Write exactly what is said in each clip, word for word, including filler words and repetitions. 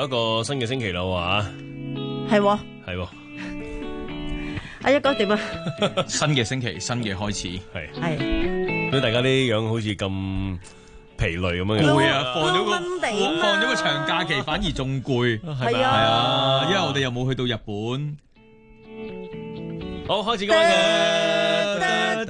又一個新嘅星期啦，哇！ 係喎， 係喎， 阿一哥點啊？ 新嘅星期，新嘅開始， 係係咁，大家啲樣好似咁疲累咁樣嘅。 攰啊！放咗個悶悶地啊嘛放咗個長假期，反而仲攰。 係咪係啊係啊，因為我哋又冇去到日本。 好，開始今晚嘅。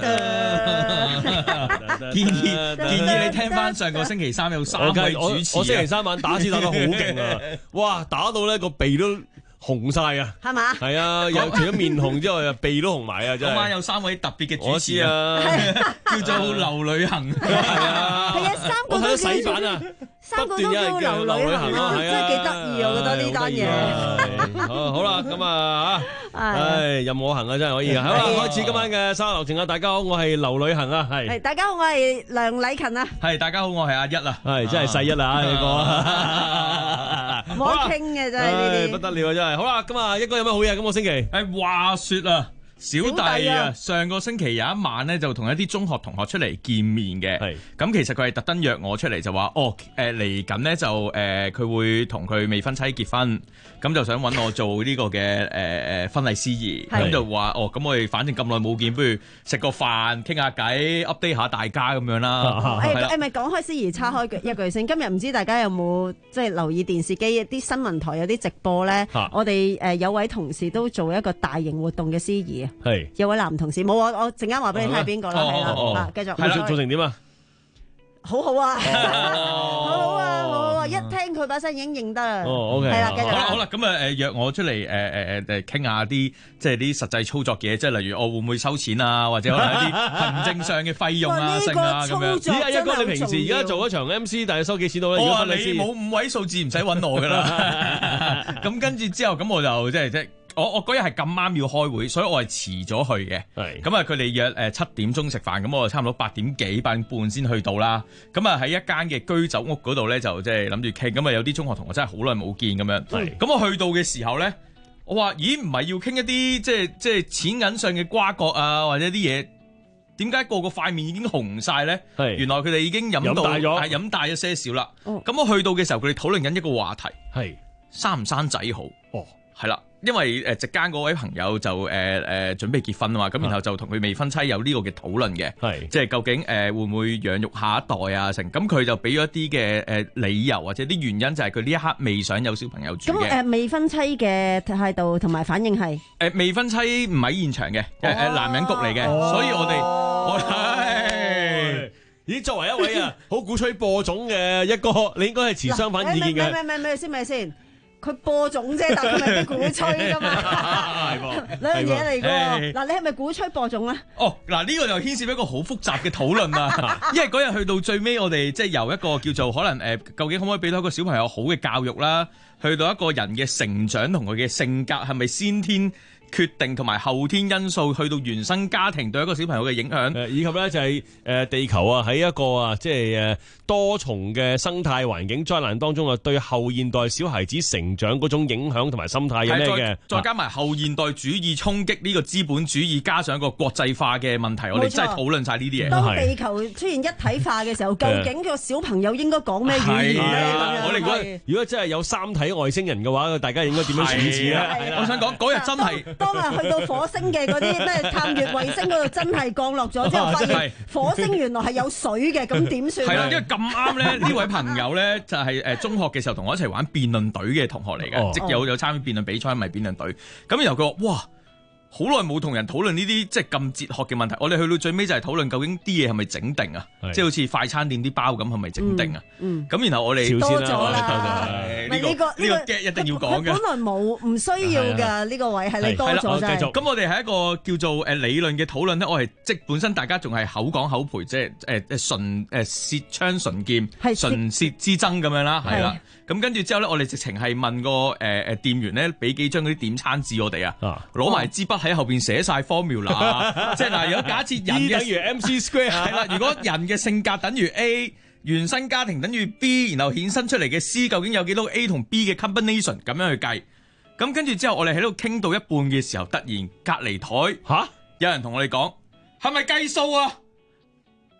建議建議你聽翻上個星期三有三位主我持我星期啊， 三晚打先打得好勁啊！哇，打到咧個鼻都紅晒啊！ 係嘛？ 係啊，有除咗面紅之外，鼻都紅埋啊！真嗰晚係。 有三位特別嘅主我知持啊， 啊， 叫做劉旅行。 係啊， 係啊，三我睇到個都叫洗版啊！ 三個都叫劉旅行啊，真係幾得意啊！我覺得呢單嘢。 嘢。好，好啦，咁啊係唉，任我行啊，真係可以啊！好啦，開始今晚嘅沙流情啊！大家好，我係劉旅行啊，係係大家好，我係梁禮勤啊， 係大家好，我係阿一啊。 係真係細一啦，你個冇得傾嘅真係呢唉， 啲不。得了啊！真係好啦，咁啊，一哥有咩好嘢？今個星期誒話説啊，小弟小弟啊啊，上個星期有一晚咧，就同一啲中學同學出嚟見面嘅。 係咁其實佢係特登約我出嚟，就話哦誒嚟緊咧就誒佢、會同佢未婚妻結婚，咁就想揾我做呢個嘅誒誒婚禮司儀， 係咁就話哦咁我哋反正咁耐冇見，不如食個飯傾下偈，update 下大家咁樣啦。係啦誒誒，咪講開司儀，叉開句一句先。今日唔知大家有冇即係留意電視機啲新聞台有啲直播咧嚇？ 我哋誒有位同事都做一個大型活動嘅司儀啊， 係有位男同事冇我我陣間話俾你聽係邊個啦，係哦哦啦，啊繼續。 咁做做成點啊？ 好好啊，好好啊， 哦好好啊！一聽佢把聲已經認得啦。 哦，OK， 係啦， 好繼續啦。 好啦好啦，咁啊誒約我出嚟誒誒誒誒傾下啲即係啲實際操作嘅嘢，即係例如我會唔會收錢啊，或者可能一啲行政上嘅費用啊、 哇呢個剩啊咁樣。 操作咦，阿一哥，你平時而真係好重要家做一場 M C，大概收幾錢到咧？如我話你果婚禮司冇五位數字唔使揾我噶啦。咁跟住之後，咁我就即係即係我我嗰日係咁啱要開會，所以我係遲咗去嘅。 係咁啊，佢哋約誒七點鐘食飯，咁我就差唔多八點幾八點半先去到啦。咁啊喺一間嘅居酒屋嗰度咧，就即係諗住傾。咁啊有啲中學同學真係好耐冇見咁樣。 係咁我去到嘅時候咧，我話：咦，唔係要傾一啲即係即係錢銀上嘅瓜葛啊，或者啲嘢？點解個個塊面已經紅晒咧？ 係原來佢哋已經飲到飲大咗係飲大咗些少啦。 哦咁我去到嘅時候，佢哋討論緊一個話題， 係生唔生仔好？ 哦， 係啦，因為誒席間嗰位朋友就誒誒、呃、準備結婚啊嘛，咁然後就同佢未婚妻有呢個嘅討論嘅， 係即係究竟誒、呃、會唔會養育下一代啊成？咁佢就俾咗一啲嘅誒理由或者啲原因，就係佢呢一刻未想有小朋友住嘅。 咁誒未婚妻嘅態度同埋反應係誒未婚妻唔喺現場嘅，誒誒、 哦男人局嚟嘅， 哦所以我哋我係。 咦，作為一位啊好鼓吹播種嘅一哥，你應該係持相反意見嘅。 咪咪咪先咪先，佢播種啫，但係佢咪俾鼓吹噶嘛， 係喎兩樣嘢嚟噶係喎。嗱，你係咪鼓吹播種咧？ 哦，嗱呢個就牽涉一個好複雜嘅討論啦，因為嗰日去到最尾，我哋即係由一個叫做可能誒、呃，究竟可唔可以俾到一個小朋友好嘅教育啦，去到一個人嘅成長同佢嘅性格係咪先天決定同埋後天因素，去到原生家庭對一個小朋友嘅影響。 誒，以及咧就係誒地球啊喺一個啊即係誒多重嘅生態環境災難當中啊，對後現代小孩子成長嗰種影響同埋心態有咩嘅係？再再加埋後現代主義衝擊呢個資本主義，加上一個國際化嘅問題，我哋冇錯真係討論晒呢啲嘢。 當地球出現一體化嘅時候，究竟個小朋友應該講咩語言咧？ 係啊咁樣我哋如果係如果真係有三體外星人嘅話，大家應該點樣處置咧？ 係啊我想講嗰日真係。 當當啊去到火星嘅嗰啲咩探月衛星嗰度真係降落咗之後，發現係火星原來係有水嘅，咁點算係啦，因咧？ 為咁啱咧，呢位朋友咧就係誒中學嘅時候同我一齊玩辯論隊嘅同學嚟哦嘅，即有有參與辯論比賽，咪辯論隊。咁然後佢話：哇！好耐冇同人討論呢啲即係咁哲學嘅問題，我哋去到最尾就係討論究竟啲嘢係咪整定啊？ 係即係好似快餐店啲包咁係咪整定啊？ 嗯， 咁然後我哋少多先啦咗啦。 誒咪呢個呢個 get 一定要講嘅佢本。來冇唔需要㗎呢個位，係你多係啦咗真係繼續。 咁我哋係一個叫做誒理論嘅討論咧，我係即本身大家仲係口講口賠，即係誒誒唇誒舌槍唇劍、 係唇舌之爭咁樣啦，係啦。咁跟住之後咧，我哋直情係問個誒誒店員咧，俾幾張嗰啲點餐紙我哋啊， 啊攞埋支筆喺後邊寫晒 formula，即係嗱，如果假設人 E 等嘅於 M C square 係啦，如果人嘅性格等於 A，原生家庭等於 B， 然後衍生出嚟嘅 C 究竟有幾多 A 同 B 嘅 combination 咁樣去計。咁跟住之後，我哋喺度傾到一半嘅時候，突然隔離台嚇有人同我哋講：係咪計數啊？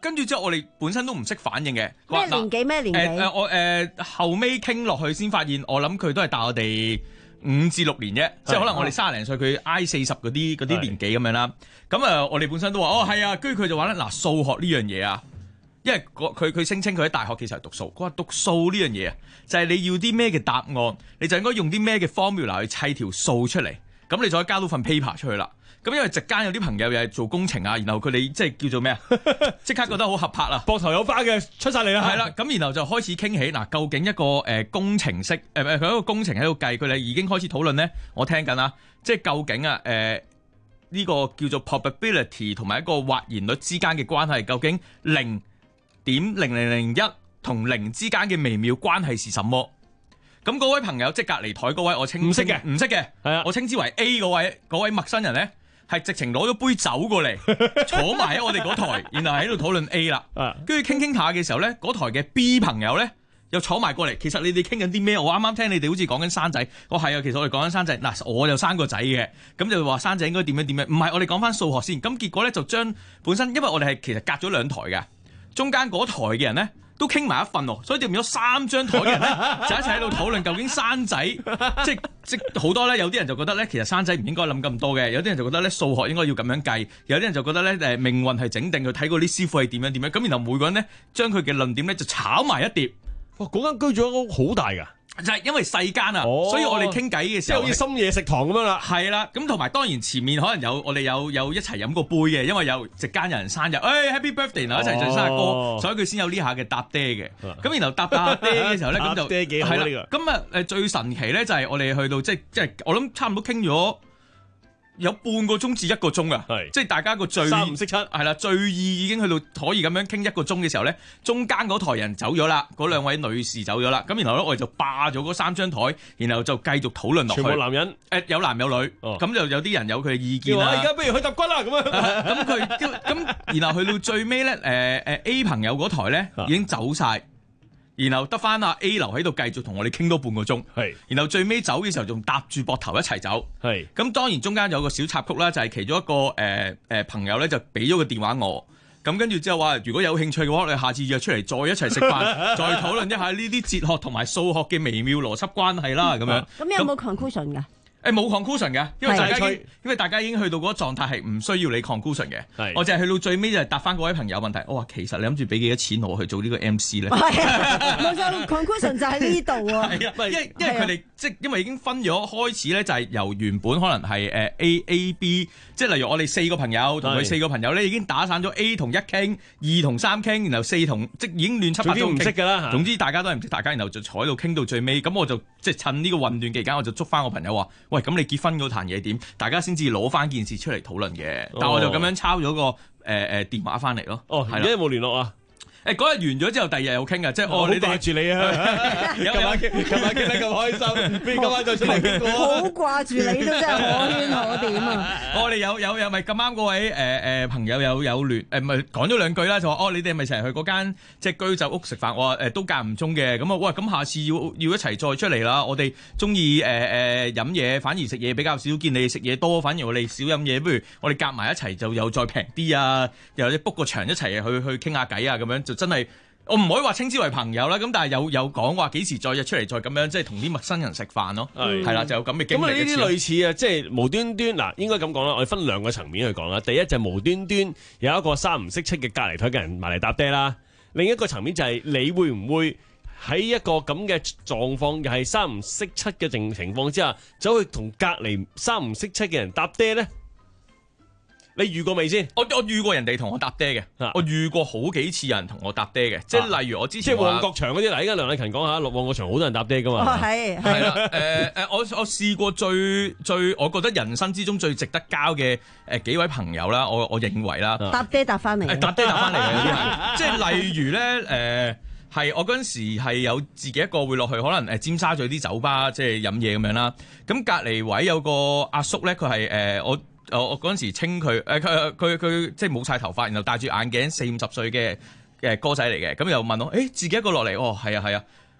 跟住之後我哋本身都唔識反應嘅。 咩年紀咩年紀？ 誒誒我誒後尾傾落去先發現，我諗佢都係大我哋五至六年啫，即係可能我哋三十零歲，佢挨四十嗰啲嗰啲年紀咁樣啦。咁啊，我哋本身都話哦係啊，跟住佢就話咧嗱，數學呢樣嘢啊，因為佢佢聲稱佢喺大學其實係讀數，佢話讀數呢樣嘢啊，就係你要啲咩嘅答案，你就應該用啲咩嘅 formula 去砌條數出嚟，咁你就可以交到份 paper 出去啦。咁因為席間有啲朋友又係做工程啊，然後佢哋即係叫做咩啊，即刻覺得好合拍啦， 膊頭有花嘅出晒嚟啦， 係啦，咁然後就開始傾起嗱，究竟一個誒工程式誒誒佢一個工程喺度計，佢哋已經開始討論咧，我聽緊啦，即係究竟啊誒呢個叫做 probability 同埋一個或然率之間嘅關係，究竟零點零零零一同零之間嘅微妙關係是什麼？咁嗰位朋友即係隔離台嗰位，我稱唔識嘅， 唔識嘅，係啊，我稱之為 A 嗰位嗰位陌生人咧。係直情攞咗杯酒過嚟，坐埋喺我哋嗰台，然後喺度討論 A 啦。跟住傾傾下嘅時候咧，嗰台嘅 B 朋友咧又坐埋過嚟。其實你哋傾緊啲咩？我啱啱聽你哋好似講緊生仔。我係啊，其實我哋講緊生仔。嗱，我就生個仔嘅，咁就話生仔應該點樣點樣。唔係，我哋講翻數學先。咁結果咧就將本身，因為我哋係其實隔咗兩台嘅，中間嗰台嘅人咧都傾埋一份喎，所以就變咗三張台嘅人咧就一齊喺度討論究竟生仔，即即好多咧。有啲人就覺得咧，其實生仔唔應該諗咁多嘅；有啲人就覺得咧，數學應該要咁樣計；有啲人就覺得咧，誒命運係整定，佢睇過啲師傅係點樣點樣。咁然後每個人咧將佢嘅論點咧就炒埋一碟。 哇！嗰間居住屋好大㗎。 就係因為細間啊， 哦、 所以我哋傾偈嘅時候， 即係好似深夜食堂咁樣啦。 係啦，咁同埋當然前面可能有我哋有有一齊飲過杯嘅，因為有席間有人生日，誒、哎、Happy Birthday 嗱一齊唱生日歌，哦、所以佢先有呢下嘅搭爹嘅。咁、啊、然後搭搭爹嘅時候咧，咁就爹幾好呢個。 咁啊誒最神奇咧就係我哋去到即係即係我諗差唔多傾咗有半個鐘至一個鐘啊，即係大家個最三唔識七係啦，最意已經去到可以咁樣傾一個鐘嘅時候咧，中間嗰台人走咗啦，嗰兩位女士走咗啦，咁然後咧我哋就霸咗嗰三張台，然後就繼續討論落去。 全部男人， 誒有男有女，咁、哦、就有啲人有佢嘅意見啦。 而家不如去揼骨啦咁樣。 咁佢咁然後去到最尾咧，誒、呃、誒 A 朋友嗰台咧已經走晒。然後得翻阿 A 留喺度繼續同我哋傾多半個鐘， 係。 然後最尾走嘅時候仲搭住膊頭一齊走，係。咁當然中間有個小插曲啦，就係、是、其中一個誒誒、呃呃、朋友咧就俾咗個電話我，咁跟住之後話如果有興趣嘅話，我哋下次約出嚟再一齊食飯，再討論一下呢啲哲學同埋數學嘅微妙邏輯關係啦，咁樣。 咁有冇 conclusion 㗎？誒冇 conclusion 嘅，因為大家已經因為大家已經去到嗰個狀態係唔需要你 conclusion 嘅。我就係去到最尾就係答翻嗰位朋友問題。我話其實你諗住俾幾多錢我去做呢個 M C 咧？ 冇錯，conclusion 就喺呢度喎。 係啊，因為因為佢哋即係因為已經分咗開始咧，就係由原本可能係誒 A A B，即係例如我哋四個朋友同佢四個朋友咧已經打散咗 A 同一傾，二同三傾，然後四同即已經亂七八糟唔識㗎啦。總之大家都係唔識大家，然後就坐喺度傾到最尾。咁我就即係趁呢個混亂期間，我就捉翻我朋友話。喂，咁你結婚嗰壇嘢點？大家先至攞翻件事出嚟討論嘅。但係我就咁樣抄咗個誒誒、呃、電話翻嚟咯。 哦，而家有冇聯絡啊？ 誒嗰日完咗之後，第二日又傾嘅，即係哦，你掛住你啊！今晚傾，今晚傾得咁開心，不如今晚再出嚟傾過。 好掛住你都真係可圈可點啊！ 我哋有有有咪咁啱嗰位誒誒、呃、朋友有有聯誒咪講咗兩句啦，就話哦你哋係咪成日去嗰間即係居酒屋食飯？我話誒、呃、都間唔中嘅，咁啊喂咁下次要要一齊再出嚟啦！我哋中意誒誒飲嘢，反而食嘢比較少，見你哋食嘢多，反而我哋少飲嘢，不如我哋夾埋一齊就又再平啲啊！又或者 book 個場一齊去去傾下偈啊咁樣。真係我唔可以話稱之為朋友啦，咁但係有有講話幾時再約出嚟再咁樣，即係同啲陌生人食飯咯，係啦、嗯，就有咁嘅經歷。 咁啊呢啲類似啊，即係無端端嗱，應該咁講啦，我哋分兩個層面去講啦。第一就係無端端有一個三唔識七嘅隔離台嘅人埋嚟搭爹啦，另一個層面就係你會唔會喺一個咁嘅狀況，又係三唔識七嘅情情況之下，走去同隔離三唔識七嘅人搭爹咧？你遇過未先？ 我我遇過人哋同我搭爹嘅，我遇過好幾次有人同我搭爹嘅，即係例如我之前即係旺角場嗰啲嗱，而家梁禮勤講下，落旺角場好多人搭爹噶嘛。 哦，係係啦，誒誒，我我試過最最，我覺得人生之中最值得交嘅誒幾位朋友啦，我我認為啦， 搭爹搭翻嚟， 搭爹搭翻嚟嘅有啲係，即係例如咧誒。係，我嗰陣時係有自己一個會落去，可能誒尖沙咀啲酒吧即係飲嘢咁樣啦。咁隔離位有個阿叔咧，佢係誒我我我嗰陣時稱佢誒佢佢佢即係冇晒頭髮，然後戴住眼鏡，四五十歲嘅嘅哥仔嚟嘅。咁又問我誒、欸、自己一個落嚟，哦係啊係啊，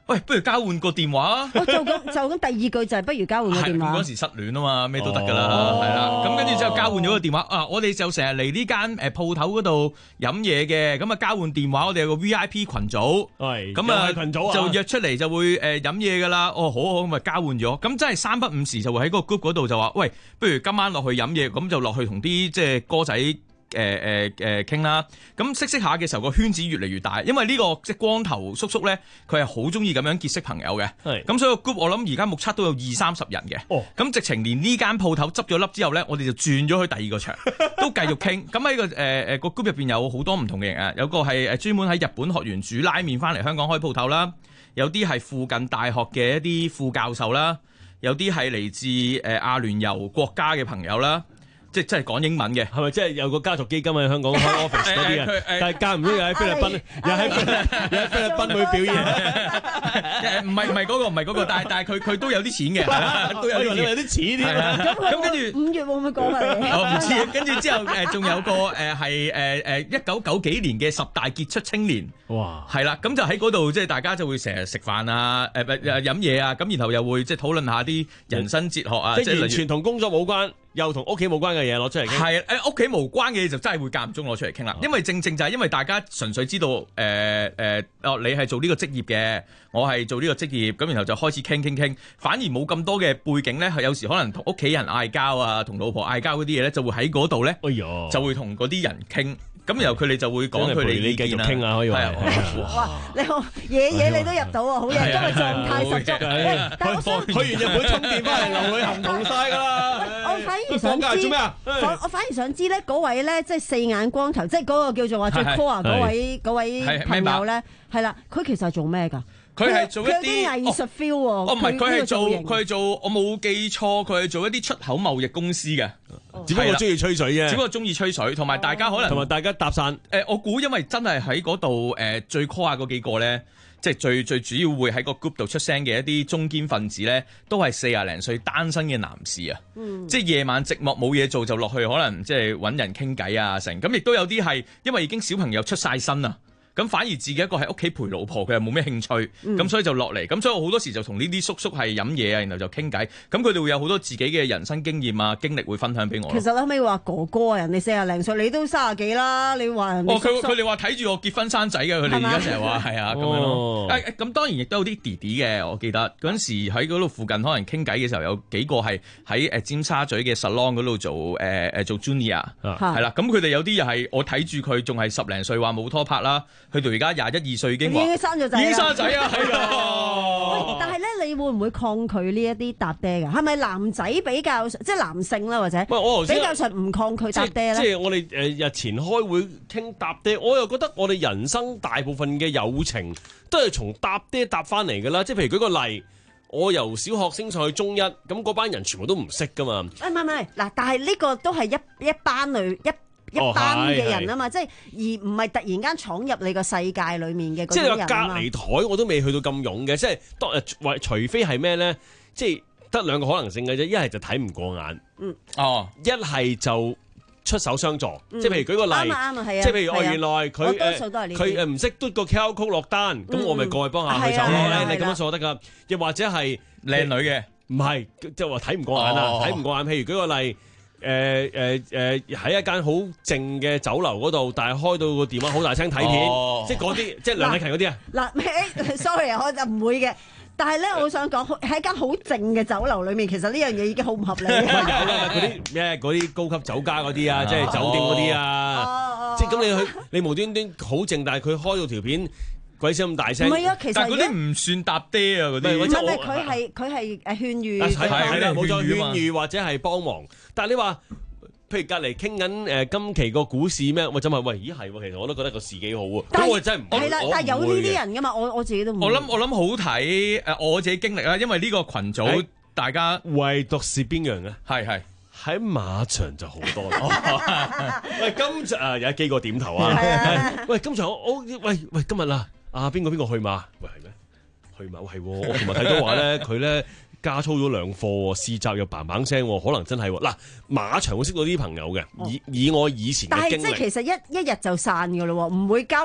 喂，不如交換個電話啊！ 我就咁就咁第二句就係不如交換個電話。 嗰時失戀啊嘛，咩都得㗎啦， 哦係啦。咁跟住之後交換咗個電話啊，我哋就成日嚟呢間誒鋪頭嗰度飲嘢嘅，咁啊交換電話，我哋有個 V I P 群組， 係咁啊又係群組啊就約出嚟就會誒飲嘢㗎啦。哦，好好咁咪交換咗，咁真係三不五時就會喺嗰個 group 嗰度就話，喂，不如今晚落去飲嘢，咁就落去同啲即係哥仔。誒誒誒傾啦，咁識識下嘅時候個圈子越嚟越大，因為呢、這個即係光頭叔叔咧，佢係好中意咁樣結識朋友嘅。 係咁所以個 group 我諗而家目測都有二三十人嘅。 哦， 咁直情連呢間鋪頭執咗笠之後咧，我哋就轉咗去第二個場，都繼續傾。咁喺個誒誒個 group 入邊有好多唔同嘅人啊，有個係誒專門喺日本學完煮拉麵翻嚟香港開鋪頭啦，有啲係附近大學嘅一啲副教授啦，有啲係嚟自誒阿聯酋國家嘅朋友啦。即係真係講英文嘅， 係咪即係有個家族基金喺香港開 office 嗰啲啊？但係間唔中又喺菲律賓，又喺又喺菲律賓去表演。 唔係唔係嗰個唔係嗰個，但係但係佢佢都有啲錢嘅，都有啲有啲錢添。 咁跟住五月會唔會講啊？你我唔知。跟住之後誒，仲有個誒係誒誒一九九幾年嘅十大傑出青年。 哇！ 係啦，咁就喺嗰度，即係大家就會成日食飯啊，誒誒飲嘢啊，咁然後又會即係討論下啲人生哲學啊， 即係完全同工作冇關，又同屋企冇關嘅嘢攞出嚟傾。 係誒屋企無關嘅嘢就真係會間唔中攞出嚟傾啦，因為正正就係因為大家純粹知道誒誒哦，你係做呢個職業嘅，我係做呢個職業，咁然後就開始傾傾傾，反而冇咁多嘅背景咧，係有時可能同屋企人嗌交啊，同老婆嗌交嗰啲嘢咧，就會喺嗰度咧， 哎呀， 就會同嗰啲人傾。咁然後佢哋就會講佢哋你繼續傾啊，可以話。 哇！你好嘢嘢你都入到啊，好嘢！今日狀態十足。但我想去完日本充電翻嚟，流旅行同晒㗎啦。 我反而想知做咩啊？ 我反而想知咧，嗰位咧即係四眼光頭，即係嗰個叫做話最 core 嗰位嗰位朋友咧，係啦，佢其實係做咩㗎？ 佢係做一啲藝術 feel 喎。 哦，唔係，佢係做佢係做，我冇記錯，佢係做一啲出口貿易公司嘅。 只不過中意吹水啫， 只不過中意吹水，同埋大家可能同埋大家搭訕。 誒，我估因為真係喺嗰度誒最 core 嗰幾個咧，即係最最主要會喺個 group 度出聲嘅一啲中堅分子咧，都係四廿零歲單身嘅男士啊。嗯、即係夜晚寂寞冇嘢做就落去，可能即係揾人傾偈啊成。咁亦都有啲係因為已經小朋友出晒身啊。咁反而自己一個喺屋企陪老婆，佢又冇咩興趣，咁、嗯、所以就落嚟。咁所以我好多時就同呢啲叔叔係飲嘢啊，然後就傾偈。咁佢哋會有好多自己嘅人生經驗啊、經歷會分享俾我。 其實你可唔可以話哥哥啊？人哋四廿零歲，你都三十幾啦。你話人哋叔叔哦，佢佢哋話睇住我結婚生仔嘅，佢哋而家成日話係啊咁樣咯。誒咁當然亦都有啲弟弟嘅，我記得嗰陣時喺嗰度附近可能傾偈嘅時候，有幾個係喺誒尖沙咀嘅 salon 嗰度做誒誒、呃、做 junior 係啦。咁佢哋有啲又係我睇住佢仲係十零歲話冇拖拍啦。去到而家廿一二歲已經已經生咗仔， 已經生咗仔啊！係啊！ 但係咧，你會唔會抗拒呢一啲搭爹㗎？係咪男仔比較即係男性啦，或者比較上唔抗拒搭爹咧？ 即係我哋誒日前開會傾搭爹，我又覺得我哋人生大部分嘅友情都係從搭爹搭翻嚟㗎啦。即係譬如舉個例，我由小學升上去中一，咁嗰班人全部都唔識㗎嘛。誒唔係唔係嗱， 但係呢個都係一一班類一。一班嘅人啊嘛，即係而唔係突然間闖入你個世界裡面嘅嗰啲人啊嘛。即係隔離台我都未去到咁勇嘅，即係當誒，除非係咩咧？即係得兩個可能性嘅啫，一係就睇唔過眼，嗯，哦，一係就出手相助。嗯、即係譬如舉個例，啱啊啱啊，係啊，即係譬如哦，原來佢誒佢誒唔識嘟個 Q R code 落單，咁、嗯、我咪過去幫下佢手咯。你咁樣做得㗎，又或者係靚女嘅， 唔係即係話睇唔過眼啊，睇唔、哦、過眼。譬如舉個例。誒誒誒喺一間好靜嘅酒樓嗰度，但係開到個電話好大聲睇片，哦、即係嗰啲，即係梁麗琴嗰啲啊。 嗱，sorry 我就唔會嘅。但係咧，我想講喺一間好靜嘅酒樓裏面，其實呢樣嘢已經好唔合理。有啦，嗰啲咩嗰啲高級酒家嗰啲啊，即係酒店嗰啲啊，哦、即係咁你去你無端端好靜，但係佢開到條片。鬼死咁大聲！ 唔係啊，其實但係嗰啲唔算搭爹啊，嗰啲。 唔係唔係，佢係佢係誒勸喻。 係係啦，冇錯，勸喻或者係幫忙。但係你話，譬如隔離傾緊誒今期個股市咩？喂，真係喂，咦係喎，其實我都覺得個市幾好喎。咁我真係唔係啦，但係有呢啲人㗎嘛，我我自己都唔。 我諗我諗好睇誒，我自己經歷啦，因為呢個群組大家唯獨是邊樣嘅？係係。喺馬場就好多啦。喂，今場啊有幾個點頭啊？喂，今場我我喂喂今日啦。啊！邊個邊個去馬？喂係咩？去馬係、哦，我琴日睇到話咧，佢咧加粗咗兩課，試習又嘭嘭聲，可能真係嗱、啊、馬場會識到啲朋友嘅，以以我以前嘅經歷， 但係即係其實一一日就散噶咯，唔會交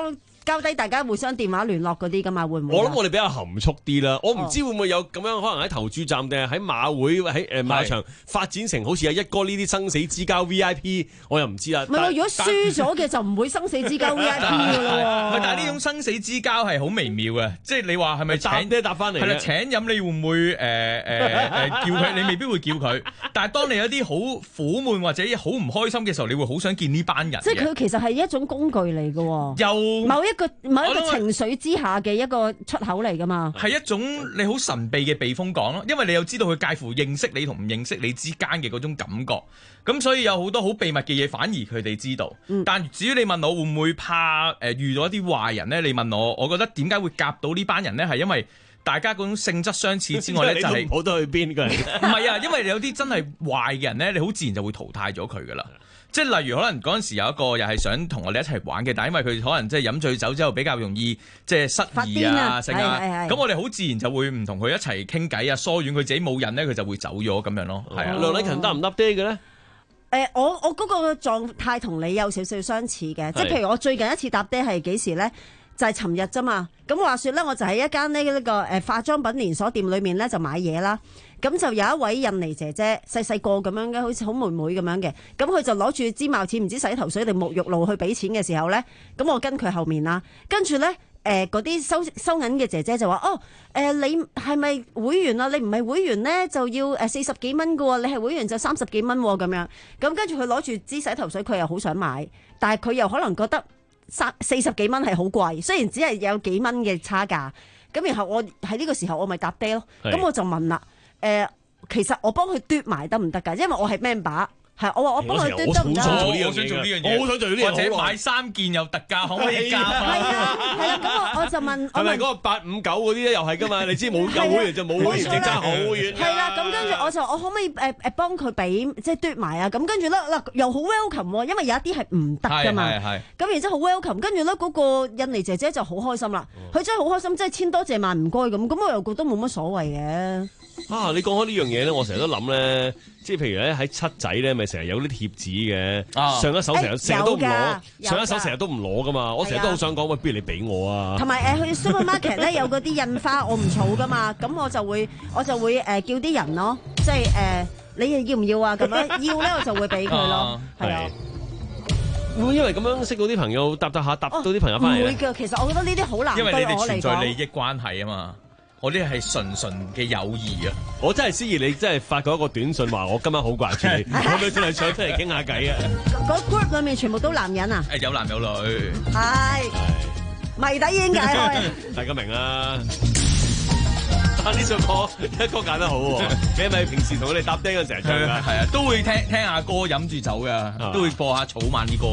交低大家互相電話聯絡嗰啲噶嘛？會唔會？ 我諗我哋比較含蓄啲啦，我唔知會唔會有咁樣，可能喺投注站定係喺馬會喺誒馬場發展成好似阿一哥呢啲生死之交 V I P， 我又唔知啦。 唔係，如果輸咗嘅就唔會生死之交 V I P 噶咯。 但係呢種生死之交係好微妙嘅，即係你話係咪搭爹搭翻嚟？ 係啦，請飲你會唔會誒誒誒叫佢？你未必會叫佢。但係當你有啲好苦悶或者好唔開心嘅時候，你會好想見呢班人。 即係佢其實係一種工具嚟嘅， 又某一個某一個情緒之下嘅一個出口嚟噶嘛。 係一種你好神秘嘅避風港咯，因為你又知道佢介乎認識你同唔認識你之間嘅嗰種感覺。咁所以有好多好秘密嘅嘢，反而佢哋知道。嗯、但至於你問我會唔會怕誒、呃、遇到一啲壞人咧？你問我，我覺得點解會夾到呢班人咧？係因為大家嗰種性質相似之外咧，就係唔好得去邊嘅人。 唔係啊，因為有啲真係壞嘅人咧，你好自然就會淘汰咗佢噶啦。即係例如可能嗰陣時有一個又係想同我哋一齊玩嘅，但係因為佢可能即係飲醉酒之後比較容易即係失憶啊、性啊，咁我哋好自然就會唔同佢一齊傾偈啊、疏遠佢，自己冇人咧，佢就會走咗咁樣咯。係啊， 梁禮勤得唔得爹嘅咧？ 誒、呃，我我嗰個狀態同你有少少相似嘅，即係譬如我最近一次搭爹係幾時咧？就係尋日啫嘛。咁話說咧，我就喺一間呢呢個誒化妝品連鎖店裏面咧就買嘢啦。咁就有一位印尼姐姐，細細個咁樣嘅，好似好妹妹咁樣嘅。咁佢就攞住支茅錢，唔知洗頭水定沐浴露去俾錢嘅時候咧，咁我跟佢後面啦。跟住咧，誒嗰啲收收銀嘅姐姐就話：哦，誒、呃、你係咪會員啊？你唔係會員咧，就要誒四十幾蚊㗎喎。你係會員就三十幾蚊喎咁樣。咁跟住佢攞住支洗頭水，佢又好想買，但係佢又可能覺得三四十幾蚊係好貴，雖然只係有幾蚊嘅差價。咁然後我喺呢個時候我咪搭爹咯。咁我就問啦。誒、呃，其實我幫佢嘟埋得唔得㗎？因為我係 member， 係我話我幫佢嘟得唔得？ 我好想做呢樣嘢，我好想做呢樣嘢， 或者買三件又特價，可唔可以加？ 係啊，係啦，咁我我就問， 係咪嗰個八五九嗰啲咧？又係㗎嘛？你知冇夠會員就冇會員，即係爭好遠。 係啦，咁跟住我就我可唔可以誒誒幫佢俾即係嘟埋啊？咁跟住咧嗱又好 welcome 喎，因為有一啲係唔得㗎嘛。係係。咁然之後好 welcome，跟住咧嗰個印尼姐姐就好開心啦。佢真係好開心，即係千多謝萬唔該咁。咁我又覺得冇乜所謂嘅。 啊！你講開呢樣嘢咧，我成日都諗咧，即係譬如咧喺七仔咧，咪成日有啲貼紙嘅，啊、上一手成日成日都唔攞，上一手成日都唔攞噶嘛。我成日都好想講，喂，不如你俾我啊！同埋誒，去 supermarket 咧有嗰啲印花，我唔儲噶嘛，咁我就會我就會誒、呃、叫啲人咯，即係誒、呃、你要唔要啊？咁樣要咧，我就會俾佢咯，係啊。 會因為咁樣識到啲朋友，搭搭下搭到啲朋友翻嚟。唔會㗎，其實我覺得呢啲好難對我嚟講。 因為你哋存在利益關係啊嘛。我呢係純純嘅友誼啊！ 我真係思怡，你真係發過一個短信話我今晚好掛住你，可唔可以真係想出嚟傾下偈啊？ 嗰 group 裏面全部都男人啊？ 誒，有男有女。 係。謎底已經解開。 大家明啦。啊！呢首歌一歌揀得好喎，你係咪平時同我哋搭爹嗰陣成日唱㗎？ 係啊，都會聽聽下歌，飲住酒㗎，都會播下草蜢啲歌。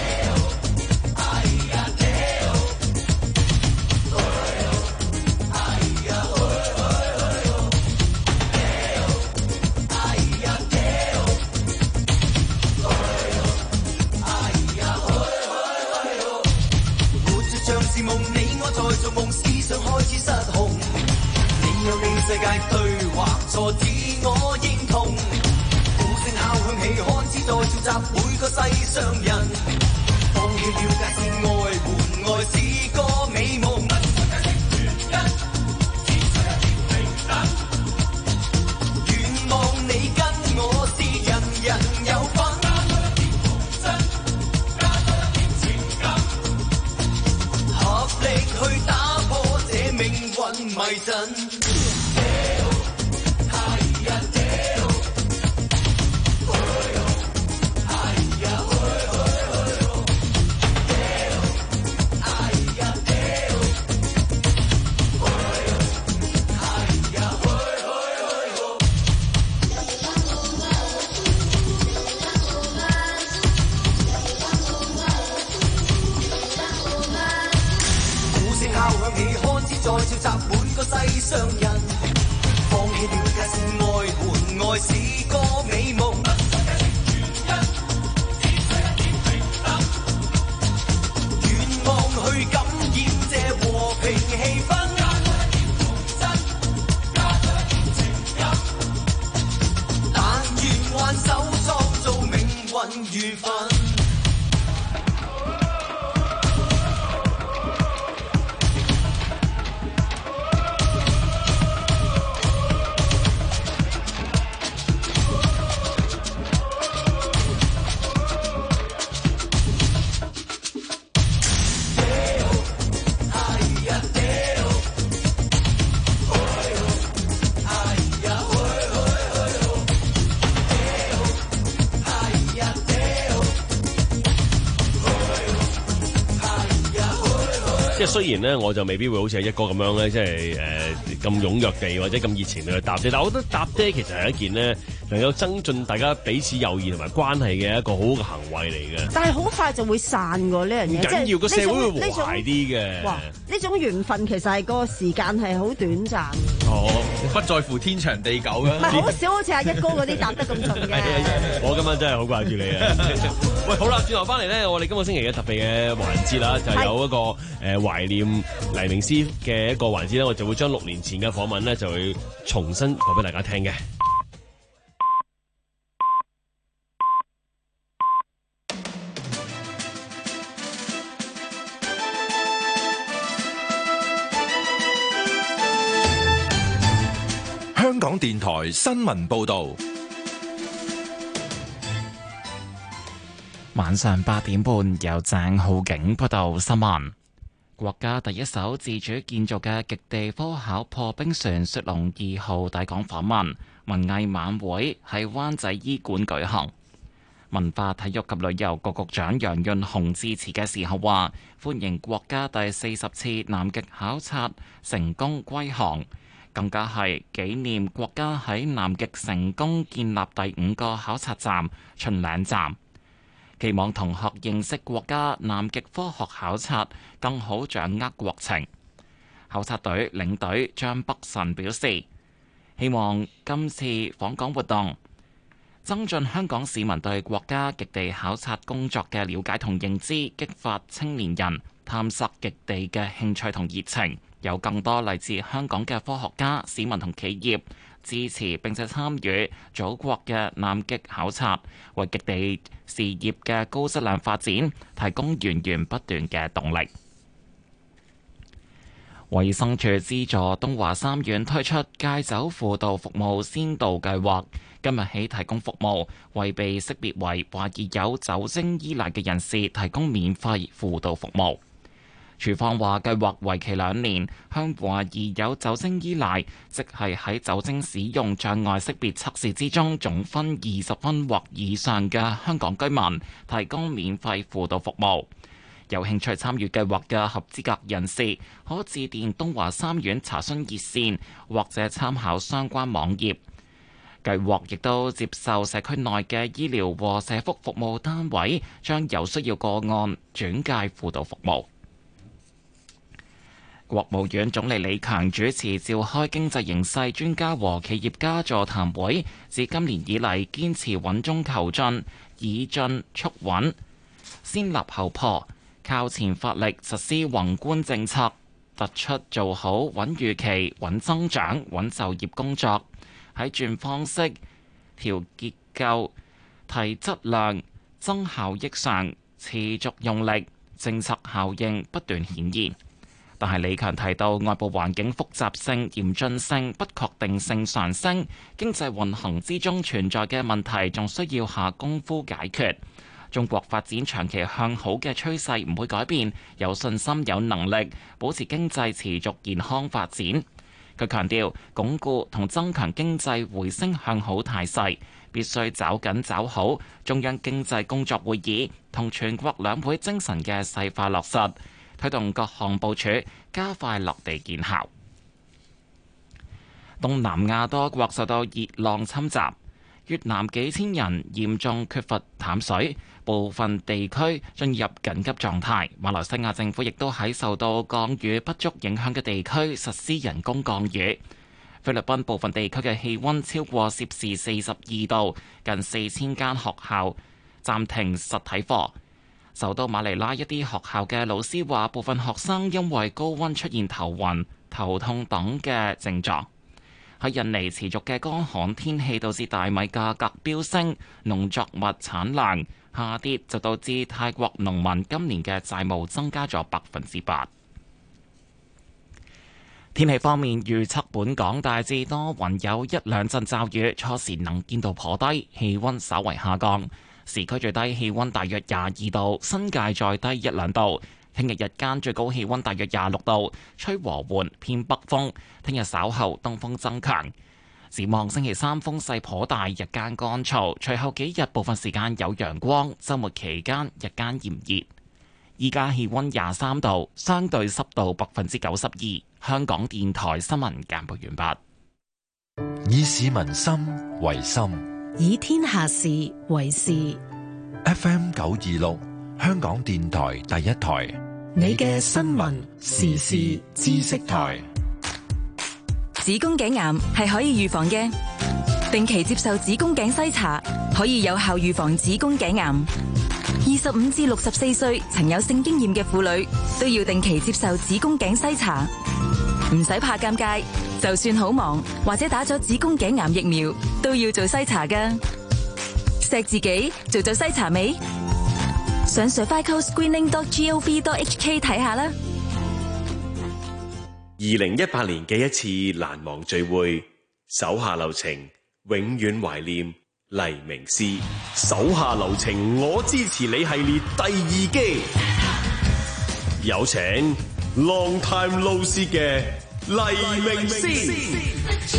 世界對或錯，自我認同。鼓聲敲響起，看似在召集每個世上人。放棄了界線，愛換愛是個美夢。願望你跟我是人人有份。合力去打破這命運迷陣。再召集每個世上人，放棄了界線，愛換愛是個美夢。願望去感染這和平氣氛，但願挽手創造命運緣分。 即係雖然咧，我就未必會好似阿一哥咁樣咧，即係誒咁踴躍地或者咁熱情地去搭爹，但係我覺得搭爹其實係一件咧能夠增進大家彼此友誼同埋關係嘅一個好好嘅行為嚟嘅。 但係好快就會散㗎呢樣嘢， 唔緊要，個社會會呢種和諧啲嘅。 哇！呢種緣分其實係個時間係好短暫， 哦，不在乎天長地久唔係啊！ 好少好似阿一哥嗰啲搭得咁重嘅。 我今晚真係好掛住你啊！喂，好啦，轉頭翻嚟咧，我哋今個星期嘅特別嘅環節啦，就係有一個誒懷念黎明詩嘅一個環節咧，我就會將六年前嘅訪問咧，就會重新話俾大家聽嘅。 香港電台新聞報道。 晚上八點半，由鄭浩景報道新聞。國家第一艘自主建造嘅極地科考破冰船雪龍二號抵港訪問，文藝晚會喺灣仔伊館舉行。文化體育及旅遊局局長楊潤雄致辭嘅時候話，歡迎國家第四十次南極考察成功歸航，更加係紀念國家喺南極成功建立第五個考察站秦嶺站。期望同學認識國家南極科學考察，更好掌握國情。考察隊領隊張北辰表示，希望今次訪港活動增進香港市民對國家極地考察工作嘅了解同認知，激發青年人探索極地嘅興趣同熱情，有更多嚟自香港嘅科學家、市民同企業支持並且參與祖國嘅南極考察，為極地事業嘅高質量發展提供源源不斷嘅動力。衛生署資助東華三院推出戒酒輔導服務先導計劃，今日起提供服務，為被識別為懷疑有酒精依賴嘅人士提供免費輔導服務。署方話，計劃為期兩年，向懷疑有酒精依賴，即係喺酒精使用障礙識別測試之中總分二十分或以上嘅香港居民，提供免費輔導服務。有興趣參與計劃嘅合資格人士，可致電東華三院查詢熱線，或者參考相關網頁。計劃亦都接受社區內嘅醫療和社福服務單位，將有需要個案轉介輔導服務。國務院總理李強主持召開經濟形勢專家和企業家座談會，自今年以嚟堅持穩中求進，以進促穩，先立後破，靠前發力實施宏觀政策，突出做好穩預期、穩增長、穩就業工作，喺轉方式、調結構、提質量、增效益上持續用力，政策效應不斷顯現。但係李強提到，外部環境複雜性、嚴峻性、不確定性上升，經濟運行之中存在嘅問題，仲需要下功夫解決。中國發展長期向好嘅趨勢唔會改變，有信心、有能力保持經濟持續健康發展。佢強調，鞏固同增強經濟回升向好態勢，必須抓緊抓好中央經濟工作會議同全國兩會精神嘅細化落實，推動各項部署加快落地見效。東南亞多國受到熱浪侵襲，越南幾千人嚴重缺乏淡水，部分地區進入緊急狀態。馬來西亞政府亦都喺受到降雨不足影響嘅地區實施人工降雨。菲律賓部分地區嘅氣溫超過攝氏四十二度，近四千間學校暫停實體課。首都馬尼拉一啲學校嘅老師話，部分學生因為高溫出現頭暈、頭痛等嘅症狀。喺印尼持續嘅乾旱天氣導致大米價格飆升，農作物產量下跌，就導致泰國農民今年嘅債務增加咗百分之八。天氣方面預測，本港大致多雲，有一兩陣驟雨，初時能見度頗低，氣溫稍為下降。市區最低氣溫大約廿二度，新界再低一兩度。聽日日間最高氣溫大約廿六度，吹和緩偏北風。聽日稍後東風增強。展望星期三風勢頗大，日間乾燥。隨後幾日部分時間有陽光，週末期間日間炎熱。 依家氣溫廿三度，相對濕度百分之九十二。香港電台新聞簡報完畢。 以市民心為心， 以天下事為事。 F M 九二六，香港電台第一台， 你嘅新聞時事知識台。 子宮頸癌係可以預防嘅，定期接受子宮頸篩查可以有效預防子宮頸癌。二十五至六十四歲曾有性經驗嘅婦女都要定期接受子宮頸篩查，唔使怕尷尬，就算好忙或者打咗子宮頸癌疫苗都要做篩查㗎。錫自己做咗篩查未？上 cervical screening dot gov dot h k 睇下啦。 二零一八年嘅一次難忘聚會，手下留情，永遠懷念黎明詩。手下留情，我支持你系列第二季，有請 Long Time No See 嘅黎明詩。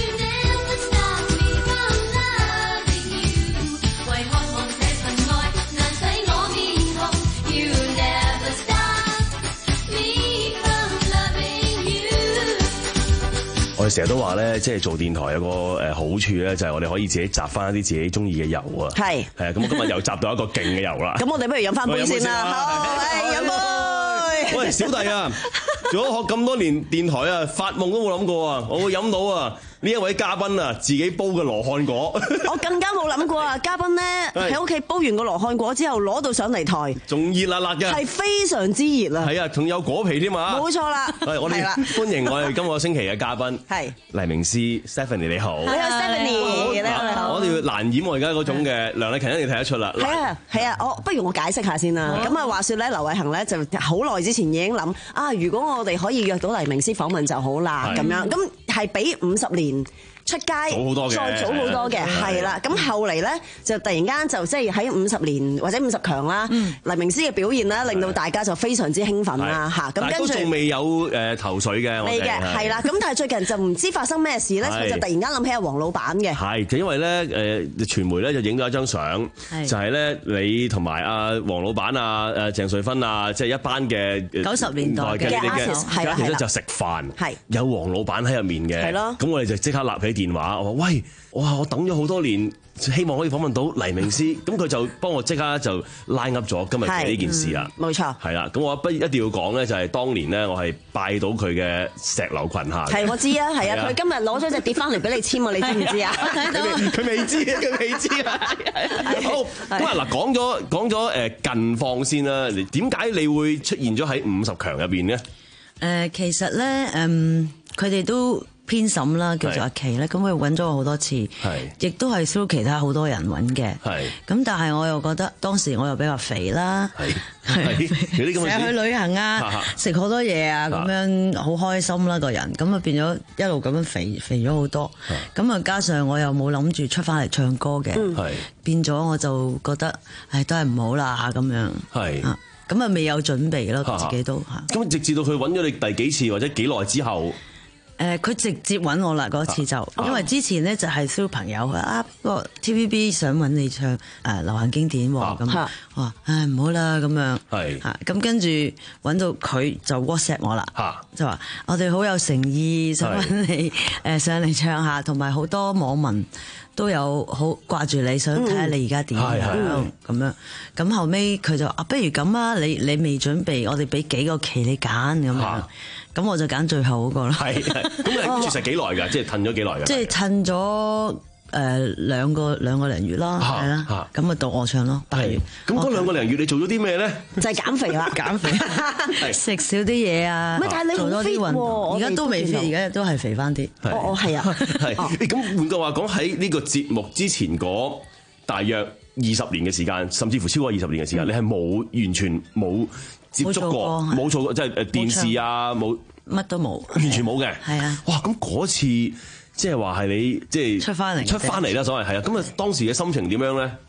我哋成日都話咧，即係做電台有個誒好處咧，就係我哋可以自己集翻一啲自己中意嘅油啊。係係啊，咁我今日又集到一個勁嘅油啦。 咁我哋不如飲翻杯先啦。好，誒飲杯。 喂，小弟啊，做咗學咁多年電台啊，發夢都冇諗過啊，我會飲到啊呢一位嘉賓啊自己煲嘅羅漢果。 我更加冇諗過啊！嘉賓咧喺屋企煲完個羅漢果之後攞到上嚟台， 仲熱辣辣嘅， 係非常之熱啊！ 係啊，仲有果皮添啊！ 冇錯啦， 係我哋歡迎我哋今個星期嘅嘉賓， 係黎明詩 Stephanie 你好。 係啊 Stephanie 你好。 我哋難掩我而家嗰種嘅梁麗勤一定睇得出啦。 係啊係啊，我不如我解釋下先啦。咁啊話説咧，劉偉恒咧就好耐之前已經諗啊，如果我哋可以約到黎明詩訪問就好啦咁樣。咁係比五十年出街早好多嘅， 再早好多嘅，係啦。咁後嚟咧就突然間就即係喺五十年或者五十強啦，黎明詩嘅表現啦，令到大家就非常之興奮啦嚇。咁跟住仲未有誒頭緒嘅， 未嘅係啦。咁但係最近就唔知發生咩事咧，佢就突然間諗起阿黃老闆嘅。 係，就因為咧誒傳媒咧就影咗一張相，就係咧你同埋阿黃老闆啊、誒鄭瑞芬啊，即係一班嘅九十年代嘅 artist 係啦係啦， 就食飯， 係有黃老闆喺入面嘅，係咯。咁我哋就即刻立起電話，我話喂，哇！我等咗好多年，希望可以訪問到黎明詩，咁佢就幫我即刻就拉噏咗今日嘅呢件事啦。 冇錯， 係啦。咁我不一定要講咧，就係當年咧，我係拜到佢嘅石榴裙下。 係我知啊，係啊，佢今日攞咗隻碟翻嚟俾你簽啊，你知唔知啊？我睇到佢未知啊，佢未知啊。好咁啊！嗱，講咗講咗誒近況先啦。點解你會出現咗喺五十強入邊呢？ 誒，其實咧，嗯，佢哋都編審啦，叫做阿琪咧，咁佢揾咗我好多次，亦都係 through 其他好多人揾嘅。咁但係我又覺得當時我又比較肥啦，成日去旅行啊，食好多嘢啊，咁樣好開心啦個人，咁啊變咗一路咁樣肥肥咗好多。咁啊加上我又冇諗住出翻嚟唱歌嘅，變咗我就覺得誒都係唔好啦咁樣。係咁啊未有準備咯，自己都嚇。 咁直至到佢揾咗你第幾次或者幾耐之後？ 誒佢直接揾我啦嗰次就，啊、因為之前咧就係 through 朋友啊，不過 T V B 想揾你唱誒流行經典喎咁，我話唉唔好啦咁樣，係嚇咁跟住揾到佢就 WhatsApp 我啦，就話我哋好有誠意想揾你誒上嚟唱下，同埋好多網民都有好掛住你，想睇下你而家點樣咁樣，咁後尾佢就啊不如咁啊，你你未準備，我哋俾幾個期你揀咁樣。咁我就揀最後嗰個啦。係， 咁你其實幾耐㗎？即係褪咗幾耐㗎？ 即係褪咗誒兩個兩個零月啦，係啦。咁啊到我唱咯，八月。 咁嗰兩個零月你做咗啲咩咧？ 就係減肥啦， 減肥，食少啲嘢啊，做多啲運動。而家都未肥，而家都係肥翻啲。 哦哦，係啊。 係。咁換句話講，喺呢個節目之前嗰大約二十年嘅時間，甚至乎超過二十年嘅時間，你係冇完全冇接觸過，冇做過，即係誒電視啊，冇乜都冇， 完全冇嘅。 係啊， 哇！咁嗰次即係話係你即係出翻嚟， 出翻嚟啦，所謂係啊。咁啊，當時嘅心情點樣咧？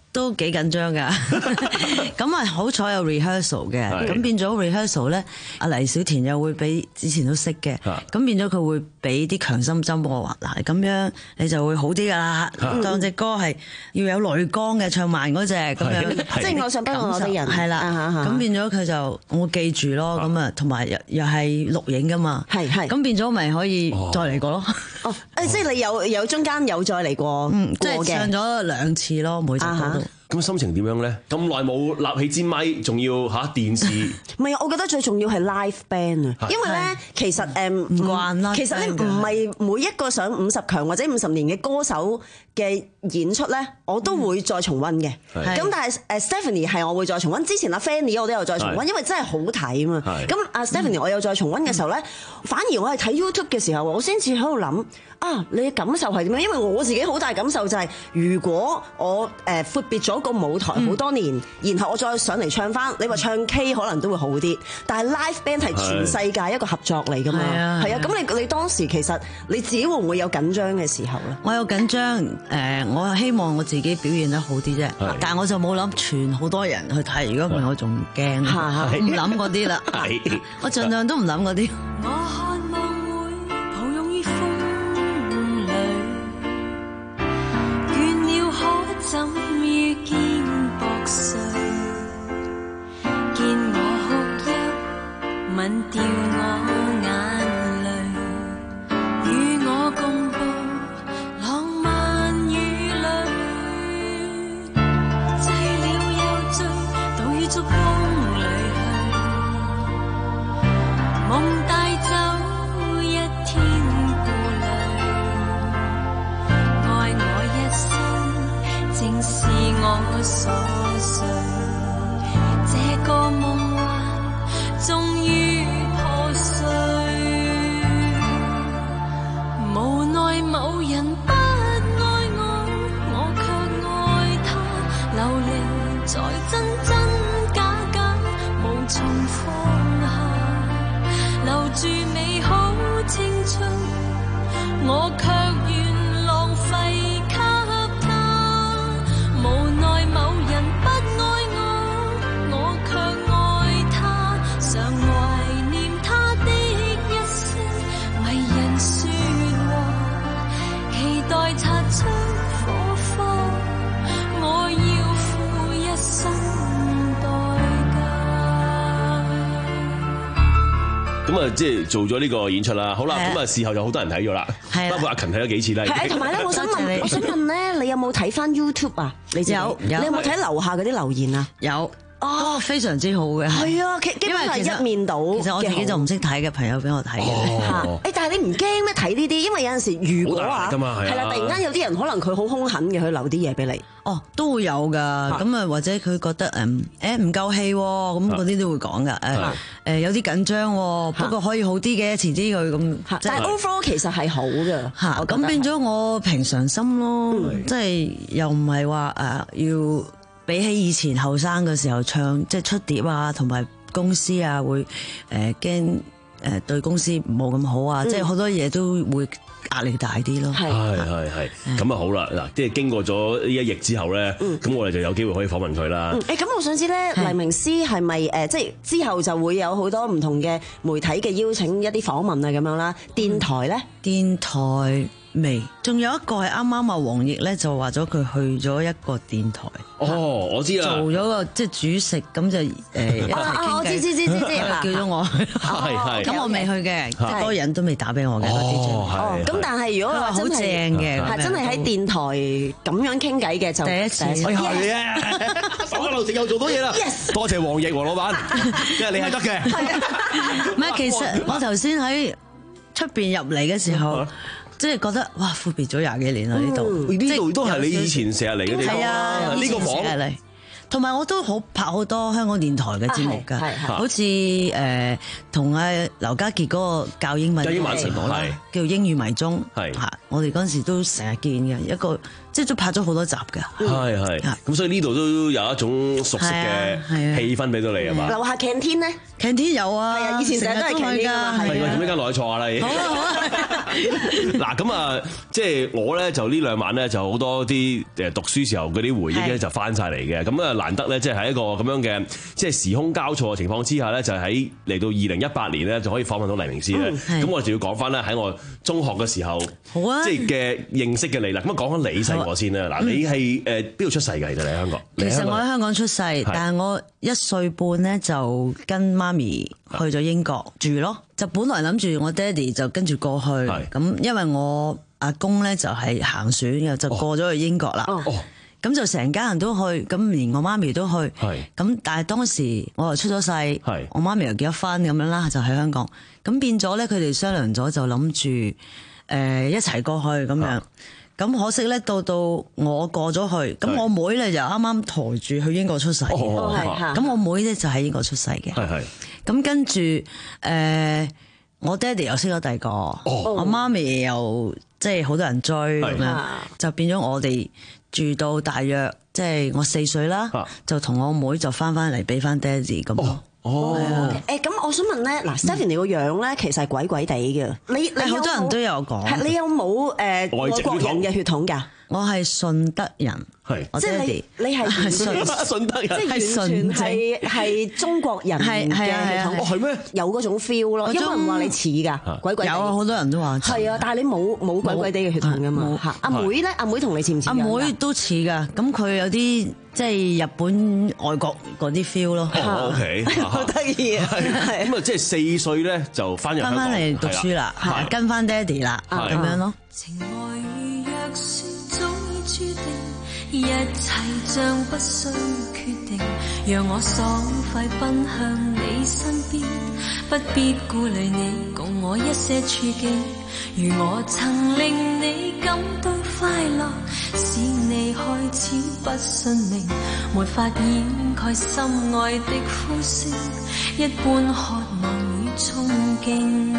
都幾緊張㗎，咁啊好彩有 rehearsal 嘅，咁變咗 rehearsal 咧，阿黎小田又會俾之前都識嘅，咁變咗佢會俾啲強心針我話嗱咁樣你就會好啲㗎啦，當隻歌係要有淚光嘅唱慢嗰隻咁樣， 即係我想幫我啲人係啦，咁變咗佢就我記住咯，咁啊同埋又又係錄影㗎嘛，係係，咁變咗咪可以再嚟過咯， 哦，誒即係你有有中間有再嚟過， 嗯，即係唱咗兩次咯，每隻歌都。 咁心情點樣咧？咁耐冇立起支咪，仲要嚇電視？ 唔係，我覺得最重要係 live band 啊，因為咧其實誒唔慣啦， 其實咧唔係每一個上五十強或者五十年嘅歌手嘅演出咧，我都會再重溫嘅。咁但係誒 Stephanie 係我會再重溫，之前阿 Fanny 我都有再重溫，因為真係好睇啊嘛。咁阿 Stephanie 我有再重溫嘅時候咧，反而我係睇 YouTube 嘅時候，我先至喺度諗啊，你嘅感受係點樣？因為我自己好大感受就係，如果我誒闊別咗個舞台好多年，然後我再上嚟唱翻，你話唱 K 可能都會好啲，但係 live band 係全世界一個合作嚟㗎嘛，係啊，咁你你當時其實你自己會唔會有緊張嘅時候咧？ 我有緊張，誒，我希望我自己表現得好啲啫，但係我就冇諗傳好多人去睇，如果唔係我仲驚，唔諗嗰啲啦，我盡量都唔諗嗰啲。 怎於肩膊碎？見我哭泣，吻掉我眼淚，與我共步浪漫與淚，醉了又醉，倒於燭光裏去，夢帶走一天顧慮，愛我一生。正是我所需，這個夢幻終於破碎，無奈某人不愛我，我卻愛他，流離在真真假假，無從放下，留住美好青春，我卻願浪費。無奈某人不愛我，我卻愛他，常懷念他的一聲迷人說話，期待擦出火花，我要付一生代價。 咁啊，即係做咗呢個演出啦。好啦，咁啊，事後就好多人睇咗啦，包括阿勤睇咗幾次啦。 係，同埋咧，我想問，我想問咧，你有冇睇翻 YouTube 啊？你有，你有冇睇樓下嗰啲留言啊？ 有，哦，非常之好嘅。 係啊，基本係一面倒。 其實我自己就唔識睇嘅，朋友俾我睇嘅。 嚇！誒，但係你唔驚咩睇呢啲？因為有陣時，如果啊，係啦，突然間有啲人可能佢好兇狠嘅，佢留啲嘢俾你。 哦，都會有㗎。咁啊，或者佢覺得誒誒唔夠氣喎，咁嗰啲都會講㗎。誒誒有啲緊張喎，不過可以好啲嘅，遲啲佢咁。 但係 overall 其實係好嘅。 嚇！咁變咗我平常心咯，即係又唔係話誒要。比起以前後生嘅時候唱，即係出碟啊，同埋公司啊，會誒驚誒對公司冇咁好啊，嗯、即係好多嘢都會壓力大啲咯。 係係係，咁啊好啦，嗱，即係經過咗呢一役之後咧，咁、嗯、我哋就有機會可以訪問佢啦。 誒、嗯，咁我想知咧，黎明詩係咪誒，即係之後就會有好多唔同嘅媒體嘅邀請一啲訪問啊咁樣啦？電台咧、 嗯，電台。未，仲有一個係啱啱啊，黃奕咧就話咗佢去咗一個電台。 哦，我知啦， 做咗個即係煮食，咁就誒一齊傾偈。 我知知知知知， 叫咗我。 係係。咁我未去嘅，好多人都未打俾我嘅嗰啲。 哦，咁但係如果話好正嘅， 係真係喺電台咁樣傾偈嘅就第一次。 係啊，手下留情又做到嘢啦。多謝黃奕黃老闆，因為你係得嘅。 唔係，其實我頭先喺出邊入嚟嘅時候。即係覺得哇，闊別咗廿幾年啦呢度， 呢度都係你以前成日嚟嘅地方。係啊，呢個房。 同埋我都好拍好多香港電台嘅節目㗎，好似誒同阿劉家傑嗰個教英文嘅節目啦，叫英語迷蹤。係，我哋嗰陣時都成日見嘅，一個即係都拍咗好多集㗎。 係係，咁所以呢度都有一種熟悉嘅氣氛俾到你係嘛？ 樓下 canteen 咧 ，canteen 有啊， 係啊，以前成日都係 canteen 㗎， 係喎，做咩間落去坐下啦？已經。嗱咁啊，即係我咧就呢兩晚咧就好多啲誒讀書時候嗰啲回憶咧就翻晒嚟嘅，咁啊難得咧即係喺一個咁樣嘅即係時空交錯嘅情況之下咧，就喺嚟到二零一八年咧就可以訪問到黎明詩咧。咁我就要講翻咧喺我中學嘅時候， 好啊，即係嘅認識嘅你啦。咁啊講翻你細個先啦。嗱，你係誒邊度出世㗎？其實你喺香港。 其實我喺香港出世，但係我一歲半咧就跟媽咪去咗英國住咯。就本來諗住我爹哋就跟住過去，咁因為我阿公咧就係行船嘅，就過咗去英國啦。咁就成家人都去，咁連我媽咪都去。咁但係當時我又出咗世，我媽咪又結咗婚咁樣啦，就喺香港。咁變咗咧，佢哋商量咗就諗住誒一齊過去咁樣。咁可惜咧，到到我過咗去，咁我妹咧就啱啱抬住去英國出世。咁我妹咧就喺英國出世嘅。咁跟住誒，我爹哋又識咗第二個，我媽咪又即係好多人追咁樣，就變咗我哋住到大約即係我四歲啦，就同我妹就翻翻嚟俾翻爹哋咁咯。 哦，誒咁，我想問咧，嗱 Stephanie 個樣咧，其實係鬼鬼地嘅。你你好多人都有講， 係你有冇誒外國人嘅血統㗎？ 我係順德人， 係即係你你係順順德人， 即係完全係係中國人嘅血統。 哦，係咩？有嗰種 feel 咯，有冇人話你似㗎？鬼鬼有啊，好多人都話係啊，但係你冇冇鬼鬼地嘅血統㗎嘛？嚇，阿妹咧，阿妹同你似唔似？ 阿妹都似㗎，咁佢有啲即係日本外國嗰啲 feel 咯。 O K， 好得意啊！ 咁啊，即係四歲咧就翻入翻翻嚟讀書啦，跟翻爹哋啦，咁樣咯。 注定一切將不需決定，讓我爽快奔向你身邊，不必顧慮你共我一些處境。如我曾令你感到快樂，使你開始不信命，沒法掩蓋心愛的呼聲，一般渴望與憧憬。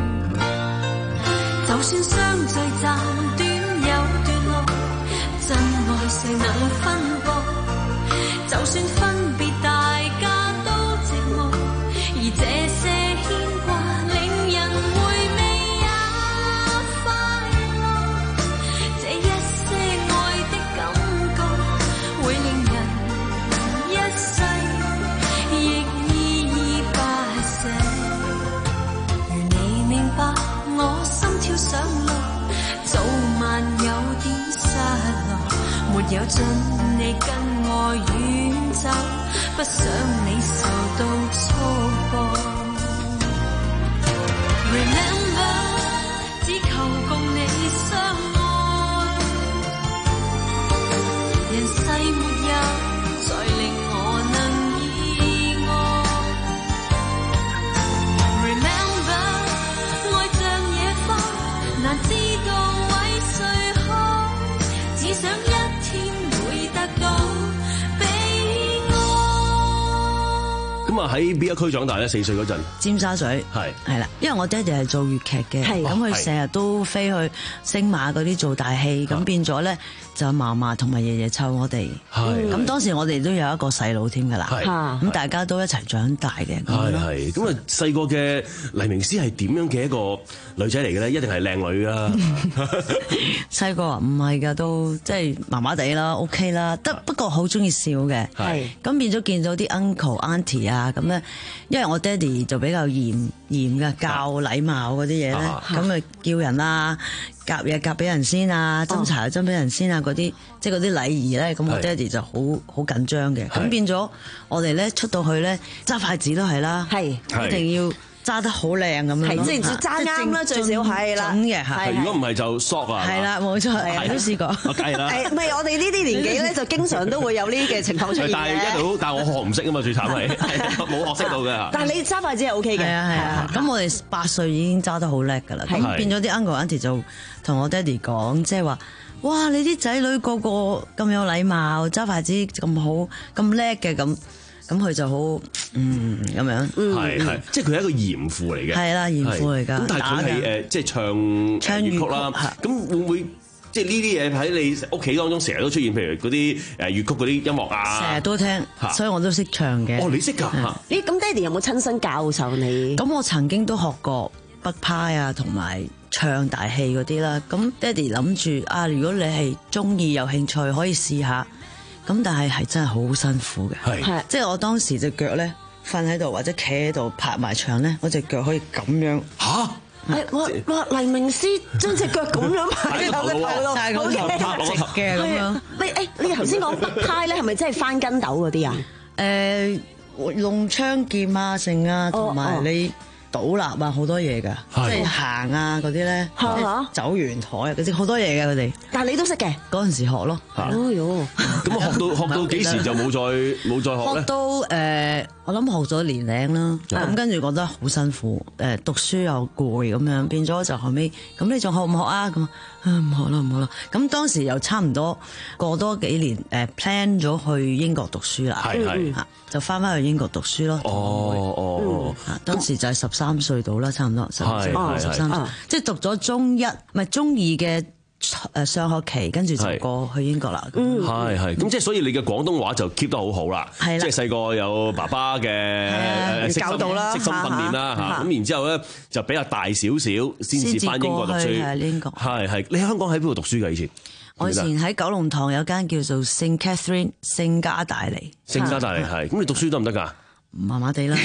就算相聚暫短有段路，真愛誰能分佈？就算分別大家都寂寞，而這些牽掛令人回味也快樂。這一些愛的感覺會令人一世亦依依不捨。如你明白我心跳上路，早晚有點失落，沒有盡你跟我遠走，不想你受到束縛。Remember， 只求共你相愛，人世沒有再令我能意外。Remember， 愛像野花，難知道為誰開，只想一天會得到被愛。 咁啊喺邊一區長大咧？四歲嗰陣， 尖沙咀係係啦，因為我爹哋係做粵劇嘅，咁佢成日都飛去星馬嗰啲做大戲，咁變咗咧就嫲嫲同埋爺爺湊我哋。咁當時我哋都有一個細佬添㗎啦，咁大家都一齊長大嘅。 係係咁啊！細個嘅黎明詩係點樣嘅一個女仔嚟嘅咧？一定係靚女啦。 細個啊，唔係㗎，都即係麻麻地啦 ，OK 啦，得不過好中意笑嘅。係咁變咗見到啲 uncle auntie 啊咁咧，因為我爹哋就比較嚴嚴嘅，教禮貌嗰啲嘢咧，咁啊叫人啊。夾嘢夾俾人先啊，斟茶又斟俾人先啊，嗰啲即係嗰啲禮儀咧，咁我爹哋就好好緊張嘅，咁變咗我哋咧出到去咧揸筷子都係啦，係一定要揸得好靚咁樣， 即係揸啱啦，最少係啦， 準嘅嚇。 如果唔係就索啊， 係啦，冇錯，係都試過。 我梗係啦， 唔係我哋呢啲年紀咧，就經常都會有呢啲嘅情況出現嘅。 但係一路，但係我學唔識啊嘛，最慘係冇學識到嘅。 但係你揸筷子係 OK 嘅， 係啊係啊。咁我哋八歲已經揸得好叻㗎啦，咁變咗啲 uncle auntie 就同我爹哋講，即係話：哇！你啲仔女個個咁有禮貌，揸筷子咁好，咁叻嘅咁。咁佢就好嗯咁樣， 係係，即係佢係一個嚴父嚟嘅， 係啦嚴父嚟㗎。 咁但係佢係誒即係唱唱粵曲啦，咁會唔會即係呢啲嘢喺你屋企當中成日都出現，譬如嗰啲誒粵曲嗰啲音樂啊， 成日都聽，所以我都識唱嘅。 哦，你識㗎？ 咦，咁爹哋有冇親身教授你？ 咁我曾經都學過北派啊，同埋唱大戲嗰啲啦。咁爹哋諗住啊，如果你係中意有興趣，可以試下。咁但係係真係好辛苦嘅，係即係我當時隻腳咧瞓喺度或者企喺度拍埋牆咧，我隻腳可以咁樣嚇。 誒，哇哇！黎明詩將隻腳咁樣擺喺個頭度， 曬個頭拍直嘅咁樣。 你誒，你頭先講北派咧，係咪真係翻筋斗嗰啲啊？ 誒，弄槍劍啊，剩啊，同埋你倒立啊，好多嘢㗎，即係行啊嗰啲咧，走圓台啊嗰啲好多嘢㗎佢哋。 但係你都識嘅， 嗰陣時學咯。 哦喲， 咁學到學到幾時就冇再冇再學咧？ 學到誒，我諗學咗年零啦，咁跟住覺得好辛苦，誒讀書又攰咁樣，變咗就後尾咁你仲學唔學啊？咁啊唔學啦唔學啦。咁當時又差唔多過多幾年誒 plan 咗去英國讀書啦， 係係嚇就翻返去英國讀書咯。 哦哦， 當時就係十三歲到啦，差唔多十歲十三歲，即係讀咗中一唔係中二嘅誒上學期，跟住就過去英國啦。 嗯，係係，咁即係所以你嘅廣東話就 keep 得好好啦。係啦，即係細個有爸爸嘅教導啦， 悉心訓練啦嚇。咁然之後咧就比較大少少先至翻英國讀書。 係英國。 係係，你喺香港喺邊度讀書㗎以前？ 我以前喺九龍塘有間叫做聖 Catherine 聖加大利。 聖加大利係，咁你讀書得唔得㗎？ 麻麻地啦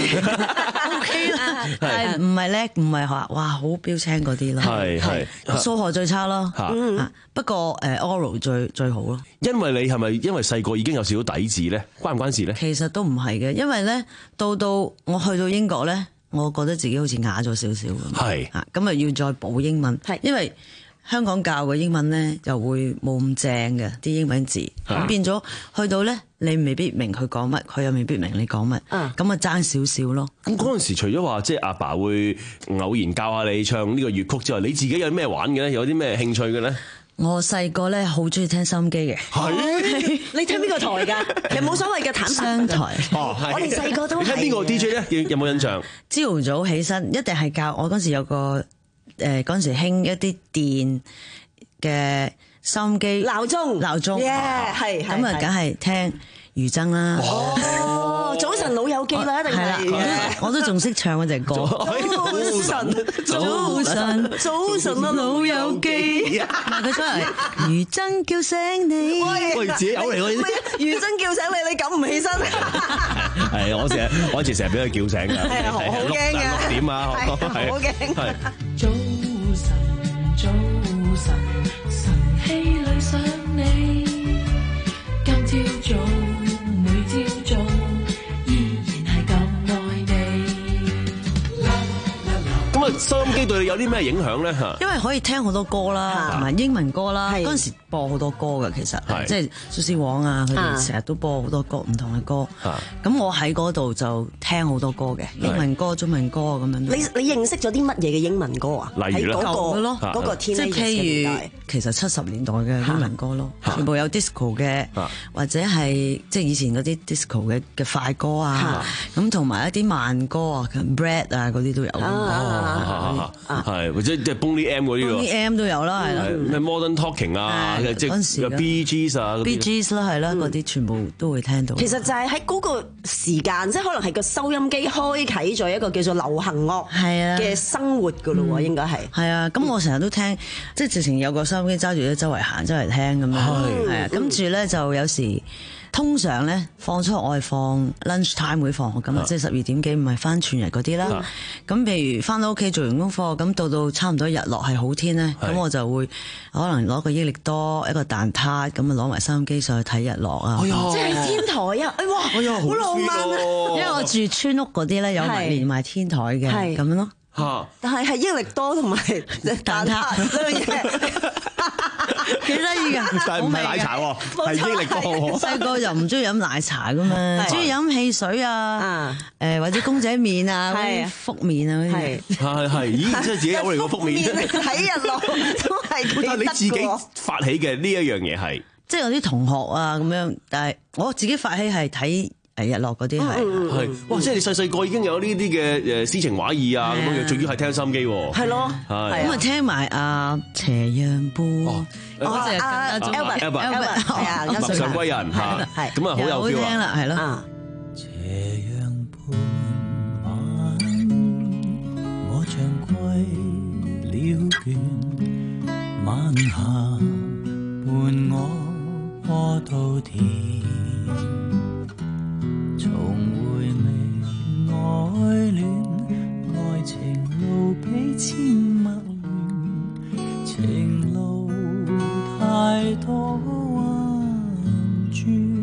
，OK 啦，係唔係叻？唔係話哇好標青嗰啲咯， 係係數學最差咯，不過誒 oral 最最好咯。 因為你係咪因為細個已經有少少底子咧？關唔關事咧？ 其實都唔係嘅，因為咧到到我去到英國咧，我覺得自己好似啞咗少少咁，係啊，咁啊要再補英文，係因為香港教嘅英文咧就會冇咁正嘅啲英文字，咁變咗去到咧。你未必明佢講乜，佢又未必明你講乜，咁啊爭少少咯。 咁嗰陣時，除咗話即係阿爸會偶然教下你唱呢個粵曲之外，你自己有咩玩嘅咧？有啲咩興趣嘅咧？ 我細個咧好中意聽收音機嘅。 係你聽邊個台㗎？其實冇所謂嘅，坦白。 商台。 哦，係。 我哋細個都係。 你聽邊個 D J 咧？有冇印象？ 朝早起身一定係教我嗰陣時有個誒嗰陣時興一啲電嘅收音機鬧鐘鬧鐘， 係咁啊，梗係聽余爭啦。 哦，早晨老友記啦，一定係。 我都仲識唱嗰隻歌。 早晨， 早晨，早晨啊，老友記。嗱，佢出嚟，余爭叫醒你。 喂，自己有嚟喎。 余爭叫醒你，你敢唔起身？ 係，我成日我以前成日俾佢叫醒㗎。 係啊，好驚㗎。 六點啊， 好驚。 早晨，早晨，晨曦裏想你，今朝早，每朝早，依然係咁愛你。 咁啊，收音機對你有啲咩影響咧？嚇， 因為可以聽好多歌啦，同埋英文歌啦。嗰陣時播好多歌㗎，其實即係蘇絲黃啊，佢哋成日都播好多歌，唔同嘅歌。咁我喺嗰度就聽好多歌嘅，英文歌、中文歌咁樣。 你你認識咗啲乜嘢嘅英文歌啊？ 例如咧， 嗰個咯，嗰個天， 即係譬如其實七十年代嘅英文歌咯，全部有 disco 嘅，或者係即係以前嗰啲 disco 嘅嘅快歌啊，咁同埋一啲慢歌啊 ，Brad 啊嗰啲都有。 係或者即係 Boney M 嗰啲喎 ，Boney M 都有啦，係啦。 咩 Modern Talking 啊，即係 Bee Gees 啊 ，Bee Gees 啦，係啦，嗰啲全部都會聽到。 其實就係喺嗰個時間，即係可能係個收音機開啟咗一個叫做流行樂嘅生活噶咯喎，應該係。 係啊，咁我成日都聽，即係直情有個收音機揸住咧，周圍行，周圍聽咁樣。係啊，跟住咧就有時。通常咧放出我係放 lunch time 會放學咁啊，即係十二點幾，唔係翻全日嗰啲啦。咁譬如翻到屋企做完功課，咁到到差唔多日落係好天咧，咁我就會可能攞個益力多一個蛋撻，咁啊攞埋收音機上去睇日落啊。 即係天台啊！哎哇，好浪漫啊！ 因為我住村屋嗰啲咧，有埋連埋天台嘅咁樣咯。 嚇！ 但係係益力多同埋蛋撻兩樣嘢。 幾得意㗎， 但係唔係奶茶喎，係益力多。 細個又唔中意飲奶茶㗎嘛，中意飲汽水啊，誒或者公仔麵啊，嗰啲福麵啊嗰啲。 係係，咦！即係自己有嚟個福麵， 睇日落都係。 但係你自己發起嘅呢一樣嘢係， 即係有啲同學啊咁樣，但係我自己發起係睇誒日落嗰啲係係，哇！即係你細細個已經有呢啲嘅誒詩情畫意啊咁樣，仲要係聽心機喎。 係咯， 咁啊聽埋阿斜陽半。 嗰隻阿 Albert，Albert 係啊， 陌上歸人嚇， 係咁啊好有 feel 聽啦，係咯。 斜陽半晚，我像歸了倦，晚霞伴我過稻田，重回味愛戀，愛情路比千陌亂，情路太多彎轉。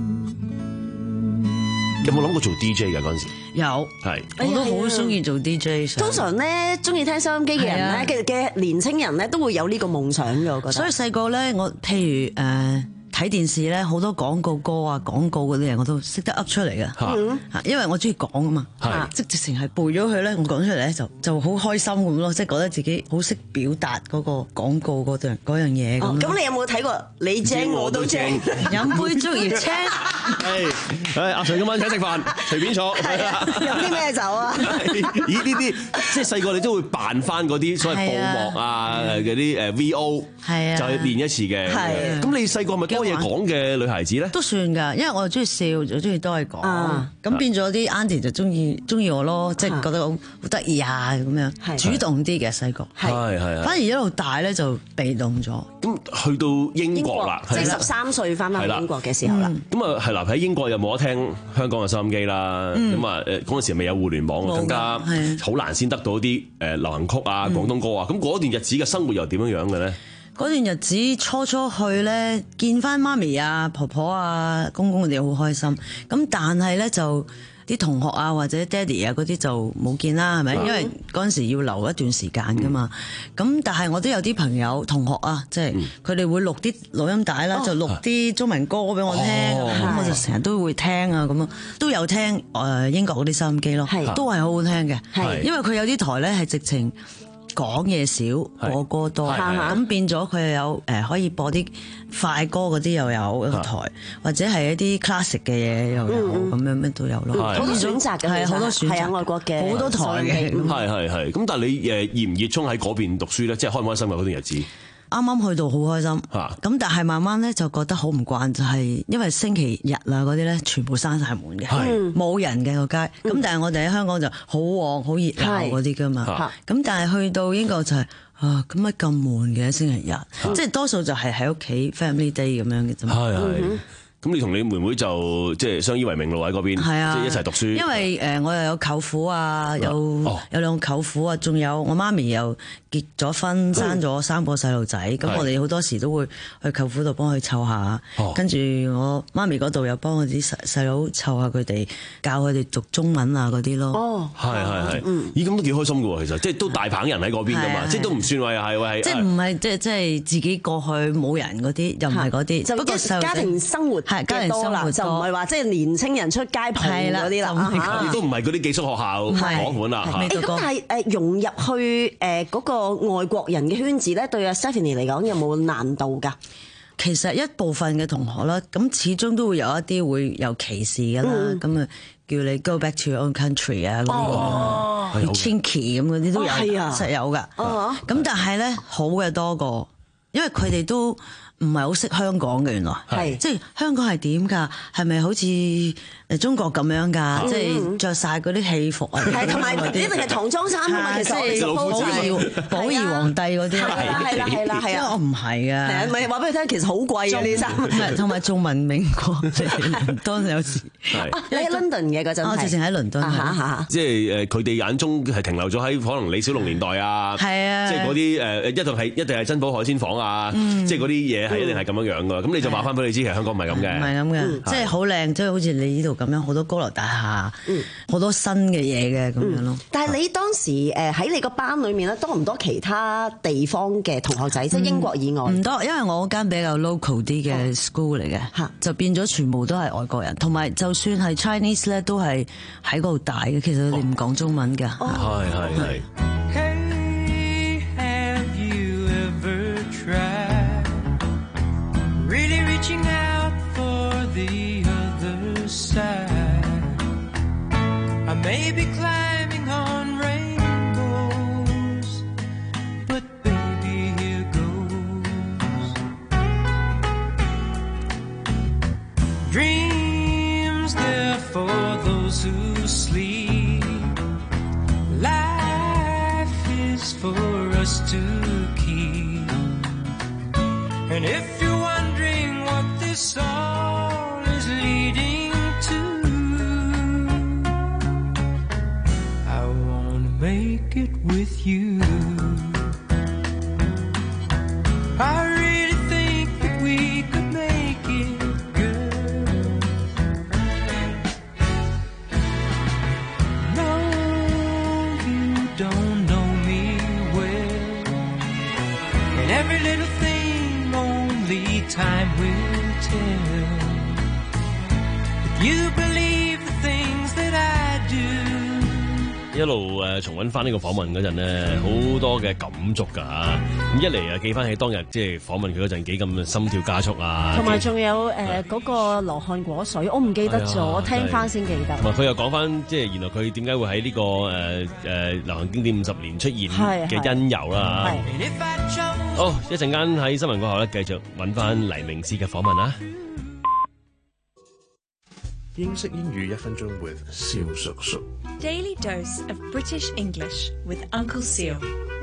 有冇諗過做 D J 㗎嗰陣時？ 有， 係， 我都好中意做 D J。 通常咧，中意聽收音機嘅人咧嘅嘅年青人咧，都會有呢個夢想嘅，我覺得。 所以細個咧，我譬如誒睇電視咧，好多廣告歌啊、廣告嗰啲嘢，我都識得噏出嚟嘅。嚇，因為我中意講啊嘛，即係直情係背咗佢咧，我講出嚟咧就就好開心咁咯，即係覺得自己好識表達嗰個廣告嗰樣嗰樣嘢咁。 咁你有冇睇過？你正我都正， 飲杯竹葉青。 係，誒阿 Sir 今晚請食飯，隨便坐。 飲啲咩酒啊？ 咦呢啲即係細個你都會扮翻嗰啲所謂布幕啊嗰啲誒 V O， 係啊， 就係練一次嘅。 係。 咁你細個係咪多嘢講嘅女孩子咧？ 都算㗎，因為我中意笑，就中意多嘢講。咁變咗啲 Auntie 就中意中意我咯，即係覺得好好得意啊咁樣，主動啲嘅細個。 係係。 反而一路大咧就被動咗。 咁去到英國啦， 即係十三歲翻返英國嘅時候啦。 咁啊係啦，喺英國又冇得聽香港嘅收音機啦。咁啊誒嗰陣時未有互聯網，更加好難先得到啲誒流行曲啊、廣東歌啊。咁嗰段日子嘅生活又點樣樣嘅咧？ 嗰段日子初初去咧，見翻媽咪啊、婆婆啊、公公佢哋好開心。咁但係咧就啲同學啊或者爹哋啊嗰啲就冇見啦，係咪？因為嗰陣時要留一段時間噶嘛。咁、嗯、但係我都有啲朋友同學啊，即係佢哋會錄啲錄音帶啦，哦、就錄啲中文歌俾我聽。咁、哦、我就成日都會聽啊，咁啊都有聽誒英國嗰啲收音機咯，都係好好聽嘅。因為佢有啲台咧係直情講嘢少，播歌多，咁變咗佢又有誒可以播啲快歌嗰啲又有一個台，或者係一啲 classic 嘅嘢又有，咁樣咩都有咯。 好多選擇嘅， 係好多選擇， 係啊，外國嘅好多台嘅， 係係係。咁但係你誒熱唔熱衷喺嗰邊讀書咧？即係開唔開心嘅嗰段日子？ 啱啱去到好開心，咁但係慢慢咧就覺得好唔慣，就係因為星期日啊嗰啲咧全部閂晒門嘅，冇人嘅個街。咁但係我哋喺香港就好旺、好熱鬧嗰啲噶嘛。咁但係去到英國就係啊，咁乜咁悶嘅星期日，即係多數就係喺屋企 family day 咁樣嘅啫嘛。 係係。咁你同你妹妹就即係相依為命咯喺嗰邊，即係一齊讀書。 因為誒我又有舅父啊，有有兩個舅父啊，仲有我媽咪又結咗婚，生咗三個細路仔。咁我哋好多時都會去舅父度幫佢湊下，跟住我媽咪嗰度又幫我啲細細佬湊下佢哋，教佢哋讀中文啊嗰啲咯。 哦， 係係係，咦咁都幾開心㗎喎，其實即係都大棚人喺嗰邊㗎嘛，即係都唔算話係係。 即係唔係即係即係自己過去冇人嗰啲，又唔係嗰啲。不過家庭生活。係家庭生活就唔係話即係年青人出街蒲嗰啲啦， 亦都唔係嗰啲寄宿學校嗰款啦。 咁但係誒融入去誒嗰個外國人嘅圈子咧，對阿 Stephanie 嚟講有冇難度㗎？ 其實一部分嘅同學啦，咁始終都會有一啲會有歧視㗎啦，咁啊叫你 go back to your own country 啊，嗰啲 chinky 咁嗰啲都有，實有㗎。咁但係咧好嘅多過，因為佢哋都唔係好識香港嘅，原來係即係香港係點㗎？係咪好似誒中國咁樣㗎？即係着晒嗰啲戲服啊， 係同埋一定係唐裝衫啊嘛。其實我哋寶儀寶儀皇帝嗰啲係啦係啦係啦係啊！ 我唔係㗎， 係啊，咪話俾你聽，其實好貴嘅呢啲衫， 同埋仲文明過倫敦有時。 你喺倫敦嘅嗰陣， 我直情喺倫敦。 即係誒，佢哋眼中係停留咗喺可能李小龍年代啊， 係啊， 即係嗰啲誒一定係一定係珍寶海鮮舫啊，即係嗰啲嘢。係一定係咁樣樣噶，咁你就話翻俾你知，其實香港唔係咁嘅， 唔係咁嘅，即係好靚，即係好似你呢度咁樣，好多高樓大廈，好多新嘅嘢嘅咁樣咯。 但係你當時誒喺你個班裏面咧，多唔多其他地方嘅同學仔，即係英國以外？ 唔多，因為我嗰間比較 local 啲嘅 school 嚟嘅，就變咗全部都係外國人，同埋就算係 Chinese 咧，都係喺嗰度大嘅。其實佢哋唔講中文㗎。 係係係。 Really reaching out for the other side. maybe climbing on rainbows, but baby, here goes. Dreams there for those who sleep. Life is for us to keep. And if you're wondering what this all is leading to, I wanna make it with you. I really think that we could make it, girl. No, you don't know me well, and every little thing only time will tell. If you believe the things that I do. 一路誒重溫翻呢個訪問嗰陣咧，好多嘅感觸㗎嚇。咁一嚟啊，記翻起當日即係訪問佢嗰陣幾咁心跳加速啊， 同埋仲有誒嗰個羅漢果水，我唔記得咗，我聽翻先記得。 同埋佢又講翻，即係原來佢點解會喺呢個誒誒流行經典五十年出現嘅因由啦嚇。好，一陣間喺新聞過後咧，繼續揾翻黎明詩嘅訪問啦。 英式英語一分鐘 with 蕭叔叔。 Daily dose of British English with Uncle Seal.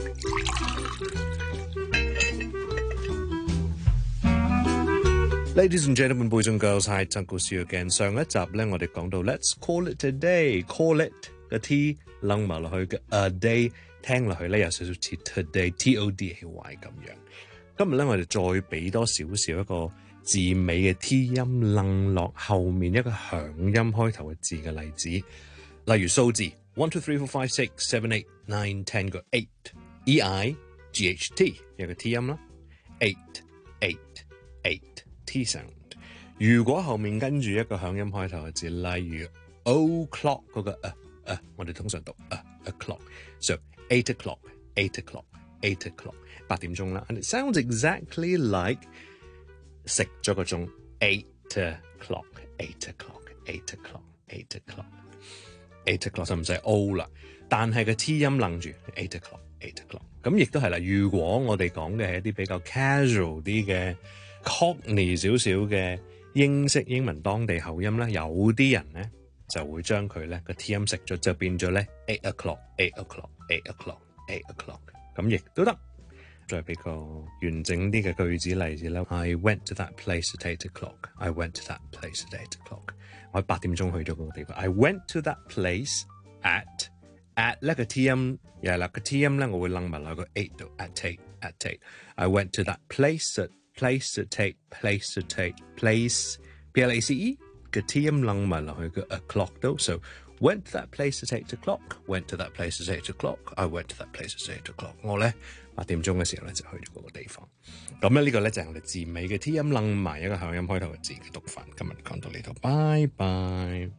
Ladies and gentlemen, boys and girls, hi, it's Uncle Seal again. 上一集咧，我哋講到 Let's call it a day. Call it 個 T 掕埋落去嘅 a day， 聽落去咧有少少似 today T O D A Y 咁樣。今日咧，我哋再俾多少少一個字尾嘅 T 音掕落後面一個響音開頭嘅字嘅例子，例如數字 one two three four five six seven eight nine ten 個 eight E I G H T 有個 T 音啦 eight eight eight T sound。如果後面跟住一個響音開頭嘅字，例如 o'clock 嗰個啊啊，我哋通常讀啊 o'clock，so eight o'clock eight o'clock eight o'clock 八點鐘啦 ，and it sounds exactly like 食咗個鐘 eight o'clock eight o'clock eight o'clock eight o'clock eight o'clock 就唔使 O 啦，但係個 T 音掕住 eight o'clock eight o'clock 咁亦都係啦。如果我哋講嘅係一啲比較 casual 啲嘅 Cockney 少少嘅英式英文當地口音咧，有啲人咧就會將佢咧個 T 音食咗，就變咗咧 eight o'clock eight o'clock eight o'clock eight o'clock 咁亦都得。再俾個完整啲嘅句子例子啦。I went to that place at eight o'clock. I went to that place at eight o'clock. 我喺八點鐘去咗嗰個地方。I went to that place at at 咧個 T 音又係啦，個 T 音咧我會掕埋落個 eight 度 at eight at eight. I went to that place at place at eight place at eight place P L A C E 個 T 音掕埋落去個 o'clock 度。So went to that place at eight o'clock. Went to that place at eight o'clock. I went to that place at eight o'clock. 我咧八點鐘嘅時候咧就去咗嗰個地方。咁咧呢個咧就係我哋字尾嘅 T 音掕埋一個響音開頭嘅字嘅讀法。今日講到呢度，拜拜。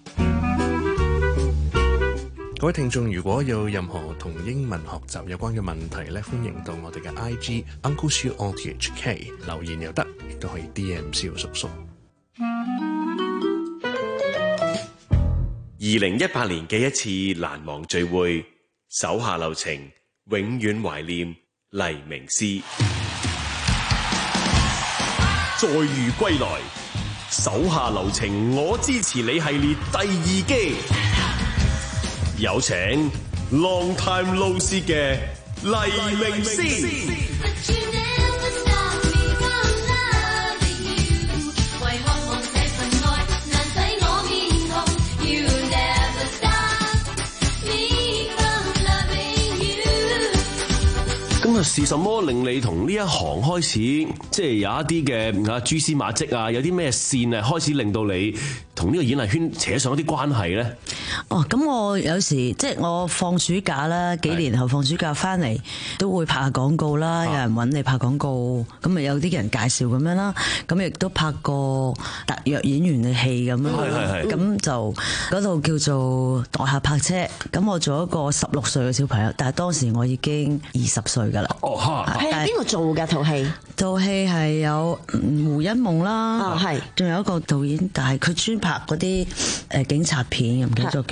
各位聽眾，如果有任何同英文學習有關嘅問題咧，歡迎到我哋嘅 I G Uncle Siu O T H K 留言又得，亦都可以 D M 蕭叔叔。 二零一八年嘅一次難忘聚會，手下留情，永遠懷念黎明詩。再遇歸來，手下留情，我支持你系列第二季，有請 Long Time No See 嘅黎明詩。咁啊，是什麼令你同呢一行開始，即係有一啲嘅啊蛛絲馬跡啊，有啲咩線啊，開始令到你同呢個演藝圈扯上一啲關係咧？ 哦，咁我有時即係我放暑假啦，幾年後放暑假翻嚟都會拍下廣告啦，有人揾你拍廣告，咁咪有啲人介紹咁樣啦，咁亦都拍過特約演員嘅戲咁樣，咁就嗰度叫做代客泊車，咁我做一個十六歲嘅小朋友，但係當時我已經二十歲㗎啦。 哦，係邊個做㗎套戲？ 套戲係有胡因夢啦，係，仲有一個導演，但係佢專拍嗰啲誒警察片，唔記得咗叫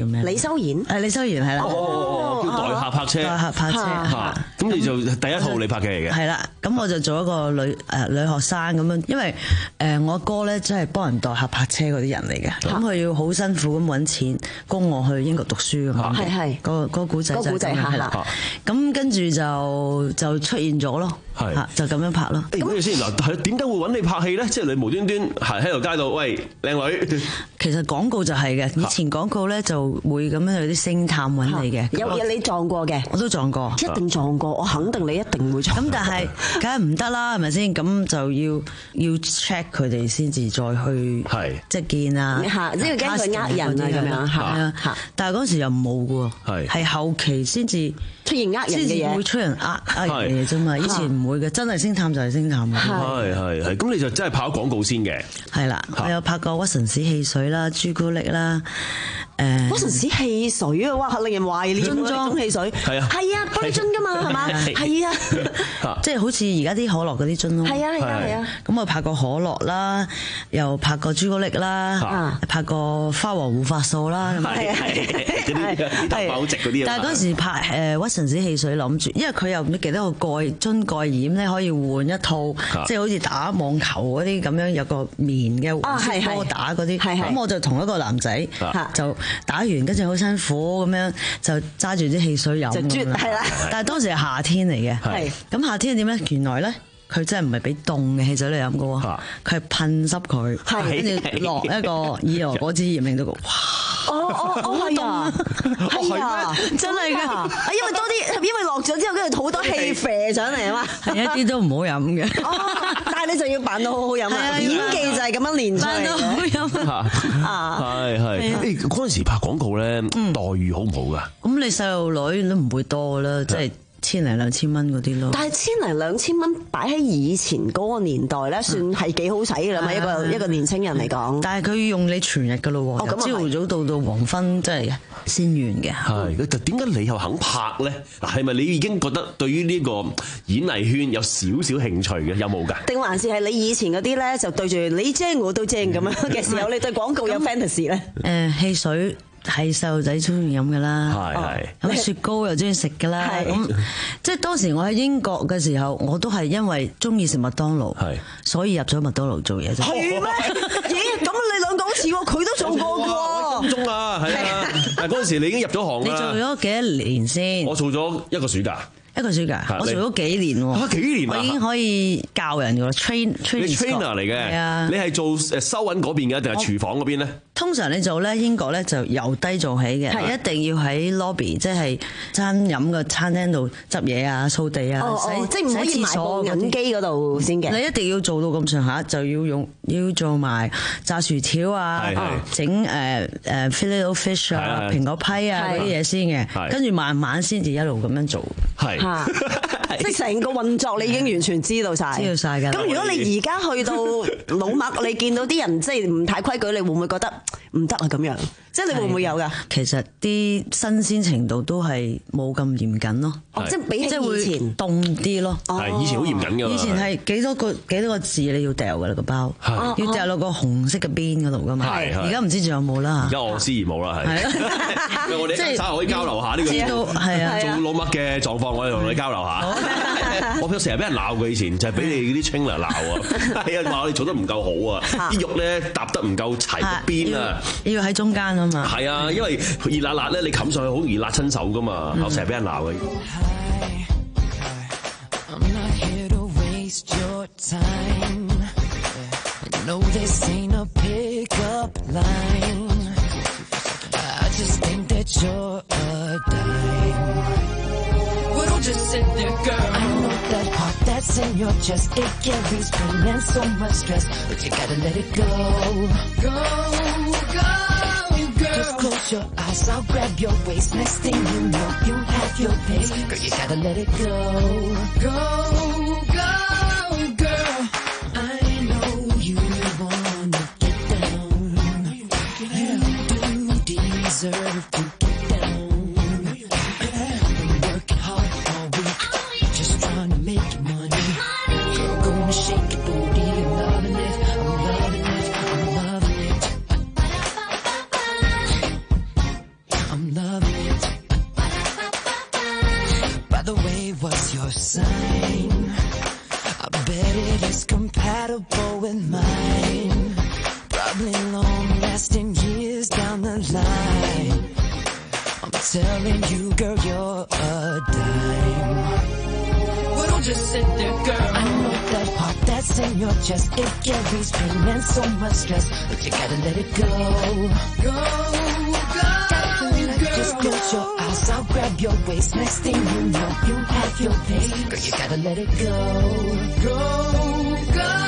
咩？ 李修賢誒李修賢係啦。 哦，叫代客泊車。 代客泊車。 嚇，咁你就第一套你拍嘅嚟嘅。 係啦，咁我就做一個女誒女學生咁樣，因為誒我哥咧真係幫人代客泊車嗰啲人嚟嘅，咁佢要好辛苦咁揾錢供我去英國讀書咁樣。 係係。 個嗰個古仔就古仔係啦。咁跟住就就出現咗咯。係。就咁樣拍咯。 咁住先嗱，係點解會揾你拍戲咧？即係你無端端行喺條街度，喂靚女。 其實廣告就係嘅，以前廣告咧就會咁樣有啲星探揾你嘅。 有嘢你撞過嘅？ 我都撞過。 一定撞過，我肯定你一定會撞。 咁但係梗係唔得啦，係咪先？咁就要要 check 佢哋先至再去，即係見啊。 即係驚佢呃人啊咁樣。係啊， 但係嗰時又冇嘅喎，係後期先至出現呃人嘅嘢， 會出人呃呃人嘅嘢啫嘛。以前唔會嘅，真係星探就係星探。 係係係，咁你就真係拍咗廣告先嘅。係啦，我有拍過屈臣氏汽水啦、朱古力啦。誒屈臣氏汽水啊！哇，令人懷念樽裝汽水。係啊，係啊，玻璃樽㗎嘛，係嘛？係啊， 即係好似而家啲可樂嗰啲樽咯。 係啊係啊係啊。咁我拍過可樂啦，又拍過朱古力啦，拍過花王護髮素啦。 係係係。啲頭髮好直嗰啲啊。 但係嗰時拍誒屈臣氏汽水諗住，因為佢又唔記得個蓋樽蓋掩咧，可以換一套，即係好似打網球嗰啲咁樣有個棉嘅波打嗰啲。咁我就同一個男仔就。打完跟住好辛苦咁樣，就揸住啲汽水飲咁樣。係啦，但係當時係夏天嚟嘅。係咁夏天點咧？原來咧，佢真係唔係俾凍嘅汽水嚟飲嘅喎，佢係噴濕佢，跟住落一個以羅果汁鹽令到個。 哦哦哦，係啊，係啊，真係㗎。因為多啲，因為落咗之後，跟住好多氣啡上嚟啊嘛。 係一啲都唔好飲嘅。 哦，但係你就要扮到好好飲啊！演技就係咁樣練出嚟。扮到好飲啊！係係。誒嗰陣時拍廣告咧，待遇好唔好㗎？ 咁你細路女都唔會多啦，即係。千零兩千蚊嗰啲咯， 但係千零兩千蚊擺喺以前嗰個年代咧，算係幾好使㗎啦嘛，一個一個年青人嚟講。 但係佢用你全日㗎咯喎，由朝頭早到到黃昏，真係先完嘅。 係，就點解你又肯拍咧？嗱，係咪你已經覺得對於呢個演藝圈有少少興趣嘅？有冇㗎？ 定還是係你以前嗰啲咧，就對住你精我都精咁樣嘅時候，你對廣告有 fantasy 咧？ 誒，汽水。係細路仔中意飲㗎啦，係係咁雪糕又中意食㗎啦，咁即係當時我喺英國嘅時候，我都係因為中意食麥當勞，所以入咗麥當勞做嘢啫。係咩？ 咦？咁你兩個好似喎，佢都做過㗎喎。 金鐘啊，係啊，但係嗰陣時你已經入咗行啦。 你做咗幾多年先？ 我做咗一個暑假。 一個暑假，我做咗幾年喎。 嚇幾年啊！ 我已經可以教人㗎啦，train train trainer 嚟嘅。係啊，你係做誒收銀嗰邊嘅，定係廚房嗰邊咧？ 通常你做咧英國咧就由低做起嘅，係一定要喺 lobby， 即係餐飲嘅餐廳度執嘢啊、掃地啊、洗即係唔可以埋部銀機嗰度先嘅。 你一定要做到咁上下，就要用要做埋炸薯條啊、整誒誒 fillet fish 啊、蘋果批啊嗰啲嘢先嘅，跟住慢慢先至一路咁樣做。係。 即係成個運作，你已經完全知道晒。 知道晒㗎。 咁如果你而家去到老麥，你見到啲人即係唔太規矩，你會唔會覺得唔得啊？咁樣，即係你會唔會有㗎？ 其實啲新鮮程度都係冇咁嚴謹咯。 哦，即係比起以前凍啲咯。 係以前好嚴謹㗎嘛。 以前係幾多個幾多個字你要掉㗎啦個包，要掉落個紅色嘅邊嗰度㗎嘛。而家唔知仲有冇啦。 而家我思而冇啦，係。我哋一陣可以交流下呢個。 知道係啊。 做老麥嘅狀況，我哋同你交流下。我成日俾人鬧佢以前，就係俾你嗰啲 trainer 鬧啊！係啊，話我哋做得唔夠好啊，啲肉咧搭得唔夠齊個邊啊， 要喺中間啊嘛。 係啊，因為熱辣辣咧，你冚上去好容易辣親手噶嘛，我成日俾人鬧嘅。 Just sit there, girl. I know that heart that's in your chest. It carries pain and so much stress, but you gotta let it go. Go, go, girl. Just close your eyes, I'll grab your waist. Next thing you know, you have your pace. Girl, you gotta let it go. Go, go, girl. I know you wanna get down. You do deserve to get down. Shake your booty, I'm loving it, I'm loving it, I'm loving it. I'm loving it. By the way, what's your sign? I bet it is compatible with mine. Probably long lasting years down the line. I'm telling you, girl, you're a dime. Well, don't just sit there, girl. I know that heart that's in your chest. It carries pain and so much stress, but you gotta let it go. Go, go, girl. Just close your eyes, I'll grab your waist. Next thing you know, you have your pace. Girl, you gotta let it go. Go,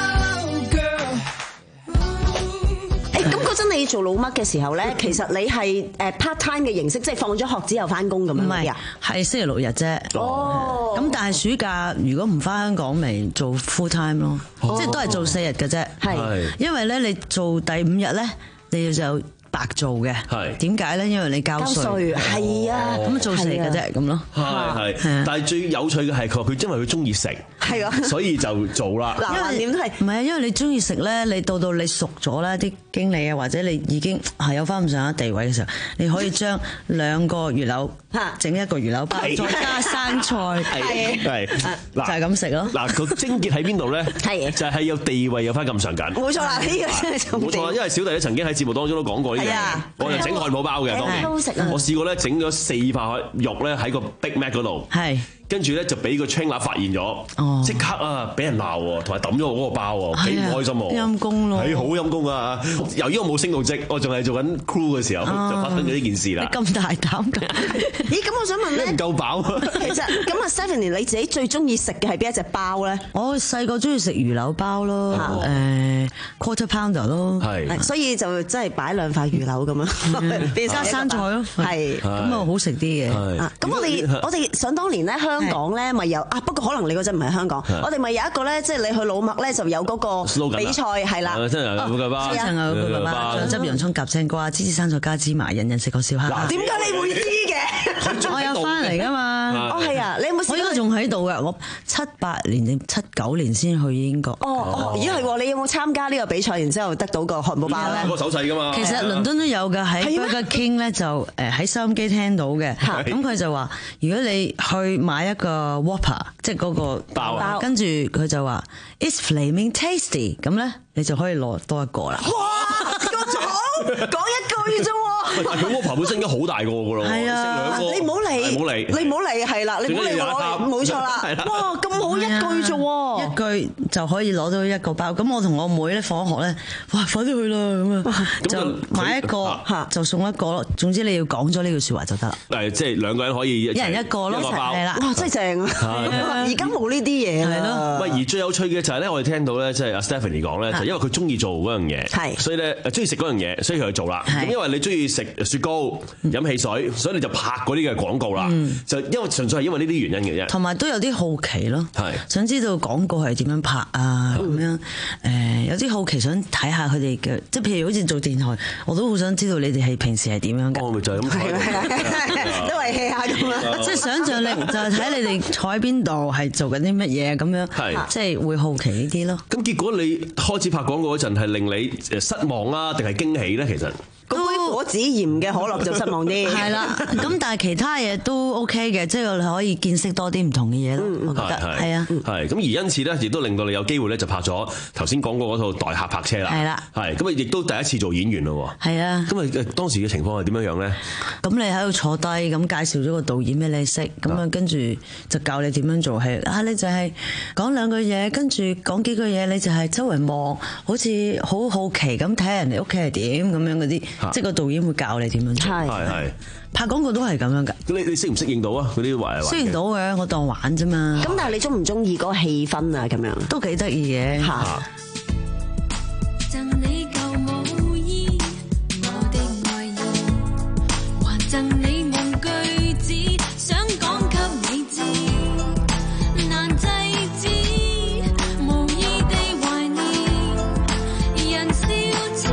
go, girl. 誒咁嗰陣你做老麥嘅時候咧，其實你係誒 part time 嘅形式，即係放咗學之後翻工咁樣唔係啊？ 係星期六日啫。 哦， 咁但係暑假如果唔翻香港，咪做 full time 咯，即係都係做四日嘅啫。 係， 因為咧你做第五日咧，你就白做嘅。係點解咧？因為你交稅。 交稅係啊， 咁做四日嘅啫，咁咯。 係係，但係最有趣嘅係佢佢因為佢中意食， 係啊， 所以就做啦。 因為點都係唔係啊？因為你中意食咧，你到到你熟咗啦，啲經理啊，或者你已經係有翻咁上下地位嘅時候，你可以將兩個魚柳整一個魚柳包，再加生菜， 係係就係咁食咯。 嗱，個症結喺邊度咧？係就係有地位有翻咁上緊。 冇錯啦，呢個真係重點。 冇錯啦，因為小弟咧曾經喺節目當中都講過呢樣嘢，我就整漢堡包嘅當年。 都食啊！ 我試過咧整咗四塊肉咧喺個 Big Mac 嗰度。 係。 跟住咧就俾個 trainer 發現咗，即刻啊俾人鬧喎，同埋抌咗我嗰個包喎，幾唔開心喎。 陰公咯， 係好陰公啊！由於我冇升到職，我仲係做緊 crew 嘅時候，就發生咗呢件事啦。 你咁大膽㗎？ 咦，咁我想問咧， 唔夠飽。 其實咁啊，Stephanie 你自己最中意食嘅係邊一隻包咧？ 我細個中意食魚柳包咯，誒 quarter pounder 咯， 係，所以就真係擺兩塊魚柳咁樣， 加生菜咯， 係， 咁啊好食啲嘅。 咁我哋我哋想當年咧，香港咧咪有啊，不過可能你嗰陣唔係香港，我哋咪有一個咧，即係你去老麥咧就有嗰個比賽係啦， 真係有個包， 真係有個包，醬汁洋葱夾青瓜，芝士生菜加芝麻，人人食個笑哈。 點解你會知嘅？ 我有翻嚟㗎嘛。 哦係啊，你有冇試過？ 我依家仲喺度嘅，我七八年定七九年先去英國。 哦哦，咦係喎，你有冇參加呢個比賽，然之後得到個漢堡包咧？ 個手勢㗎嘛。 其實倫敦都有㗎，喺 Burger King 咧就誒喺收音機聽到嘅，咁佢就話如果你去買一個 Whopper，即係嗰個包，跟住佢就話 It's flaming tasty， 咁咧你就可以攞多一個啦。 哇，咁好，講一句啫喎。 但係佢 Whopper 本身已經好大個㗎咯， 係啊， 你唔好理， 唔好理， 你唔好理，係啦，你唔好理我，冇錯啦。哇，咁好一句啫喎， 一句就可以攞到一個包。咁我同我妹咧放學咧，哇，快啲去啦咁啊，就買一個就送一個咯。總之你要講咗呢句説話就得啦。 誒，即係兩個人可以一人一個咯，係啦。 哇，真係正啊！而家冇呢啲嘢係咯。 喂，而最有趣嘅就係咧，我哋聽到咧，即係阿 Stephanie 講咧，就因為佢中意做嗰樣嘢，係，所以咧中意食嗰樣嘢，所以佢去做啦。咁因為你中意食雪糕、飲汽水，所以你就拍嗰啲嘅廣告啦。就因為純粹係因為呢啲原因嘅啫。 同埋都有啲好奇咯， 係想知道廣告係點樣拍啊咁樣。誒，有啲好奇想睇下佢哋嘅，即係譬如好似做電台，我都好想知道你哋係平時係點樣嘅。 我咪就係咁睇， 都係 hea 下咁樣。 即係想像力就係睇你哋坐喺邊度，係做緊啲乜嘢咁樣，即係會好奇呢啲咯。 咁結果你開始拍廣告嗰陣係令你誒失望啊，定係驚喜咧？其實嗰杯果子鹽嘅可樂就失望啲。 係啦，咁但係其他嘢都 OK 嘅，即係你可以見識多啲唔同嘅嘢咯。我覺得係啊， 係咁而因此咧，亦都令到你有機會咧就拍咗頭先講過嗰套代客泊車啦。 係啦， 係咁啊，亦都第一次做演員咯。 係啊， 咁啊當時嘅情況係點樣樣咧？ 咁你喺度坐低咁介紹咗個導演俾你識，咁啊跟住就教你點樣做戲啊！你就係講兩句嘢，跟住講幾句嘢，你就係周圍望，好似好好奇咁睇人哋屋企係點咁樣嗰啲，即係個導演會教你點樣做。 係係拍廣告都係咁樣㗎。 你你適唔適應到啊？嗰啲壞壞適應到嘅，我當玩啫嘛。 咁但係你中唔中意嗰個氣氛啊？咁樣都幾得意嘅。 嚇。 贈你舊毛衣，我的愛意，還贈你夢句子，想講給你知，難制止，無意地懷念，人笑之，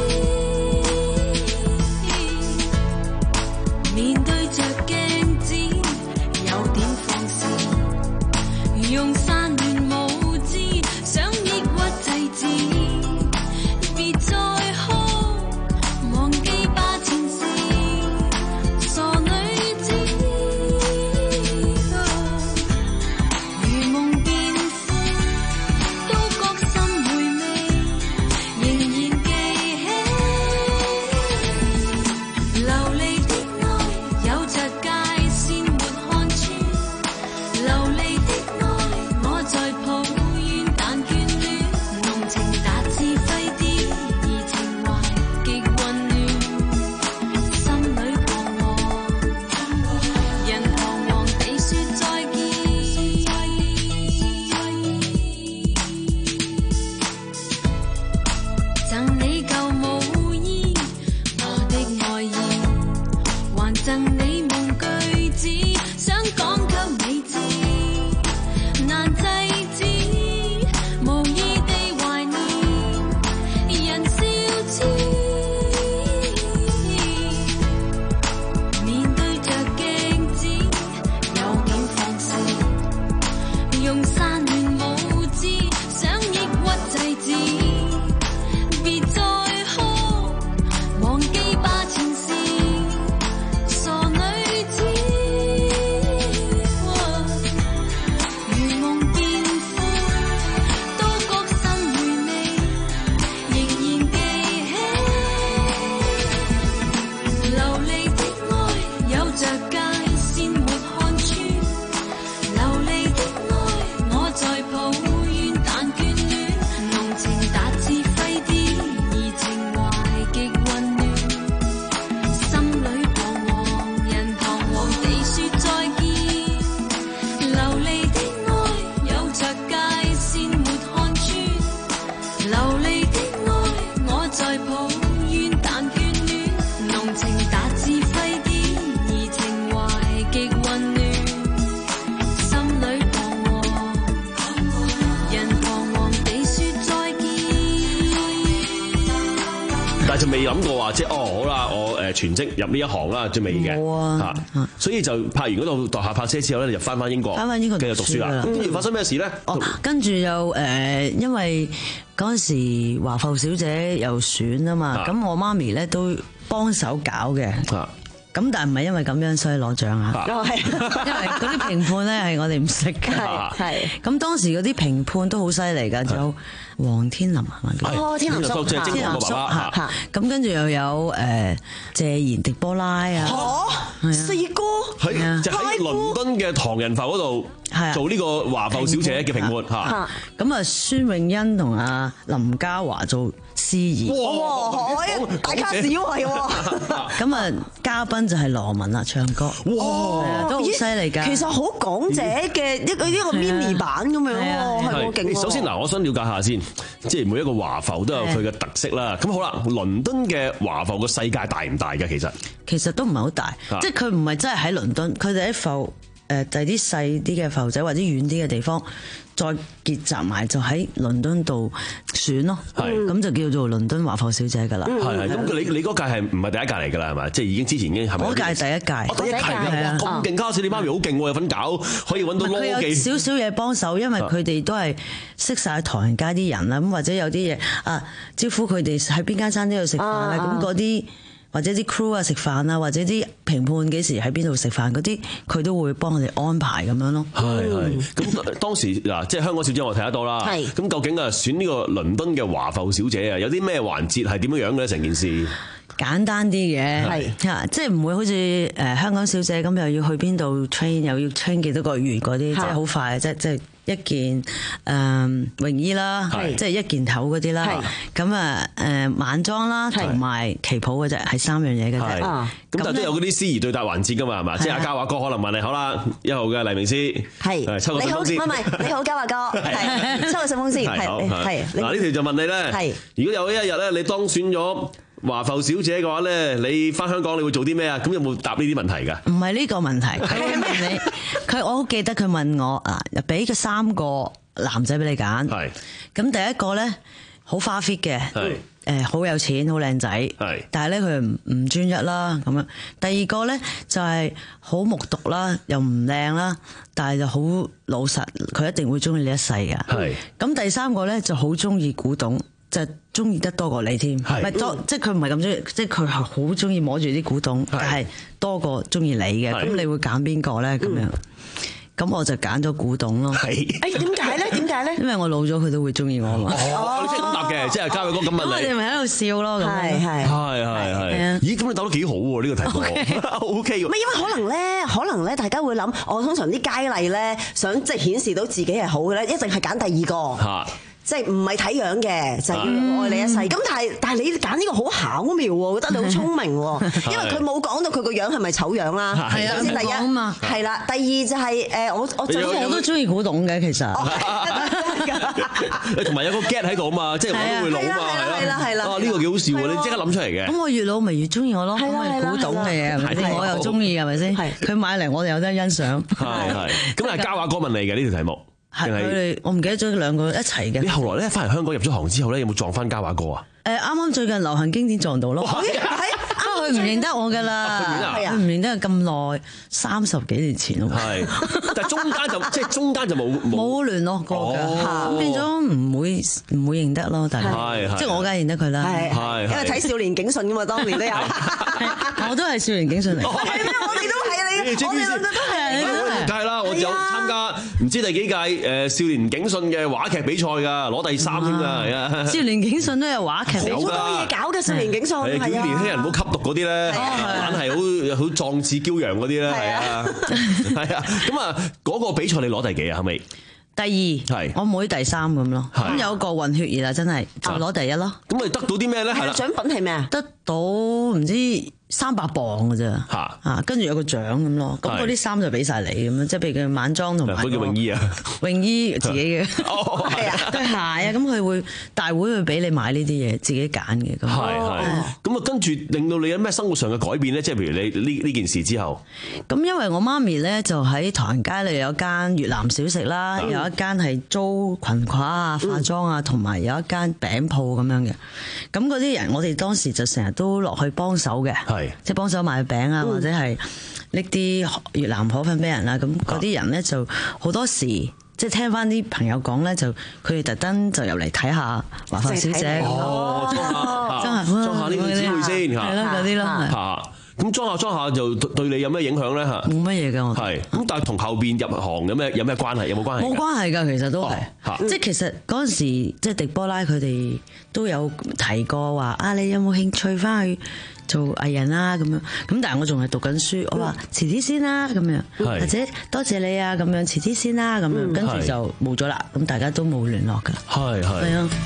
面對着鏡子，有點放肆，用散亂無知，想抑鬱制止。別再哭，忘記吧前事，傻女贈你夢句子，想講給你知，難制止，無意地懷念，人笑痴。面對着鏡子，有點放肆，用散亂無知，想抑鬱制止，別再哭，忘記吧前事，傻女子。如夢見歡，都覺心回味，仍然記起，流離的愛有着界線沒看穿，流離的愛我在抱怨但眷戀，濃情達至揮啲，而情懷極混亂，心裏彷徨，人彷徨地說再見，流離的愛有着界線沒看穿，流離的愛我在抱怨但眷戀，濃情達至揮啲，而情懷極混亂，心裏彷徨，人彷徨地說再見。 但係就未諗過話，即係哦好啦，我誒全職入呢一行啦，即係未嘅。 冇啊嚇所以就拍完嗰度代下拍車之後咧，你就翻翻英國， 返返英國繼續讀書啦。 讀書啦跟住發生咩事咧？ 哦，跟住又誒、呃，因為嗰陣時華埠小姐又選啊嘛， 啊咁我媽咪咧都幫手搞嘅。 啊咁但係唔係因為咁樣所以攞獎啊？ 哦係， 因為嗰啲評判咧係我哋唔識嘅。 係咁當時嗰啲評判都好犀利㗎，仲有黃天林係咪叫？ 哦天林叔就係精天林叔哥爸爸嚇咁跟住又有誒謝賢迪波拉啊， 嚇四哥喺就喺倫敦嘅唐人埠嗰度係啊做呢個華埠小姐嘅評判嚇。 咁啊孫詠欣同阿林嘉華做司儀。 哇海大卡士係喎。 咁啊，嘉賓就係羅文啦，唱歌，哇，都好犀利㗎。 其實好港姐嘅一個一個 mini 版咁樣喎，係喎勁喎。 首先嗱，我想了解下先，即係每一個華埠都有佢嘅特色啦。咁好啦，倫敦嘅華埠個世界大唔大㗎？其實其實都唔係好大，即係佢唔係真係喺倫敦，佢哋喺埠誒第啲細啲嘅埠仔或者遠啲嘅地方，再結集埋就喺倫敦度選咯。咁就叫做倫敦華埠小姐㗎啦。 係係，咁你你嗰屆係唔係第一屆嚟㗎啦？係咪？即係已經之前已經係咪？ 嗰屆係第一屆， 哦第一屆㗎，咁勁卡士，你媽咪好勁喎，有份搞，可以揾到佢有邏輯。 少少嘢幫手，因為佢哋都係識晒唐人街啲人啦，咁或者有啲嘢啊招呼佢哋喺邊間餐廳度食飯啊，咁嗰啲或者啲 crew 啊食飯啊，或者啲評判幾時喺邊度食飯嗰啲，佢都會幫我哋安排咁樣咯。 係係，咁當時嗱，即係香港小姐我睇得多啦。 係咁究竟啊選呢個倫敦嘅華埠小姐啊，有啲咩環節係點樣樣嘅咧？成件事簡單啲嘅， 係嚇，即係唔會好似誒香港小姐咁又要去邊度 train，又要 train 幾多個月嗰啲，即係好快嘅啫，即係一件誒泳衣啦，即係一件頭嗰啲啦，咁啊誒晚裝啦，同埋旗袍嘅啫，係三樣嘢嘅啫。 咁但係都有嗰啲司儀對答環節㗎嘛，係嘛？即係阿嘉華哥可能問你好啦，一號嘅黎明詩係抽個你好，唔信封先。 係唔係你好嘉華哥，係抽個信封先，係係嗱呢條就問你咧， 係如果有一日咧你當選咗華埠小姐嘅話咧，你翻香港你會做啲咩啊？咁有冇答呢啲問題㗎？ 唔係呢個問題，佢會問你，佢我好記得佢問我啊，俾個三個男仔俾你揀， 係咁第一個咧好花 fit 嘅， 係誒好有錢好靚仔， 係但係咧佢唔唔專一啦咁樣。第二個咧就係好木獨啦，又唔靚啦，但係就好老實，佢一定會中意你一世㗎。 係咁第三個咧就好中意古董。就中意得多過你添，唔係多，即係佢唔係咁中意，即係佢係好中意摸住啲古董，但係多過中意你嘅，咁你會揀邊個咧？咁樣，咁我就揀咗古董咯。 係， 誒點解咧？點解咧？ 因為我老咗，佢都會中意我嘛。 哦，你即係咁答嘅，即係嘉偉哥咁問你， 你咪喺度笑咯，咁係係係係係。咦，咁你答得幾好喎？呢個題目 O K 喎。 唔係因為可能咧，可能咧，大家會諗，我通常啲佳麗咧，想即係顯示到自己係好嘅咧，一定係揀第二個。 嚇。 即係唔係睇樣嘅，就係要愛你一世。咁但係但係你揀呢個好巧妙喎，我覺得你好聰明喎，因為佢冇講到佢個樣係咪醜樣啦。 係啊， 先第一啊嘛。 係啦，第二就係誒我我最我都中意古董嘅其實。 同埋有個 get 喺度啊嘛，即係我都會老啊嘛， 係啦係啦。 啊呢個幾好笑喎，你即刻諗出嚟嘅。 咁我越老咪越中意我咯，因為古董嘅嘢係咪先？我又中意係咪先？佢買嚟我哋有得欣賞。 係係。咁係嘉華哥問你嘅呢條題目。 係佢哋，我唔記得咗兩個一齊嘅。 你後來咧翻嚟香港入咗行之後咧，有冇撞翻嘉華哥啊？ 誒，啱啱最近流行經典撞到咯。佢唔認得我㗎啦，佢唔認得咁耐，三十幾年前咯。 係，但係中間就即係中間就冇冇聯絡過㗎，咁變咗唔會唔會認得咯。但係即係我梗係認得佢啦， 係因為睇少年警訊㗎嘛，當年都有。 我都係少年警訊嚟。 係咩？我哋都係你，我哋兩個都係。 梗係啦，我有參加唔知第幾屆誒少年警訊嘅話劇比賽㗎，攞第三添㗎，係啊！ 少年警訊都有話劇， 好多嘢搞嘅少年警訊，係啊！ 叫年輕人唔好吸毒嗰啲咧，懶係好好壯志驕陽嗰啲咧，係啊，係啊。咁啊，嗰個比賽你攞第幾啊？後尾第二，係我妹第三咁咯。咁有個混血兒啦，真係就攞第一咯。 咁你得到啲咩咧？係啦， 獎品係咩啊？ 得到唔知三百磅㗎啫，嚇啊！跟住有個獎咁咯。咁嗰啲衫就俾晒你咁樣，即係譬如佢晚裝同埋嗰叫泳衣啊， 泳衣自己嘅，係啊，對鞋啊，咁佢會大會會俾你買呢啲嘢，自己揀嘅咁。 係係。咁啊，跟住令到你有咩生活上嘅改變咧？即係譬如你呢呢件事之後。 咁因為我媽咪咧就喺唐人街裏有間越南小食啦，有一間係租裙褂啊、化妝啊，同埋有一間餅鋪咁樣嘅。咁嗰啲人，我哋當時就成日都落去幫手嘅。即係幫手賣餅啊，或者係拎啲越南河粉俾人啦。咁嗰啲人咧就好多時，即係聽翻啲朋友講咧，就佢哋特登就入嚟睇下華發小姐咁咯。裝下裝下呢個姊妹先嚇， 係咯嗰啲咯。 嚇咁裝下裝下就對你有咩影響咧嚇？ 冇乜嘢㗎，我係咁，但係同後邊入行有咩有咩關係？有冇關係？ 冇關係㗎，其實都係。即係其實嗰陣時，即係迪波拉佢哋都有提過話啊，你有冇興趣翻去做藝人啊咁樣，咁但係我仲係讀緊書，我話遲啲先啦咁樣，或者多謝你啊咁樣，遲啲先啦咁樣，跟住就冇咗啦，咁大家都冇聯絡㗎。 係係。 係啊。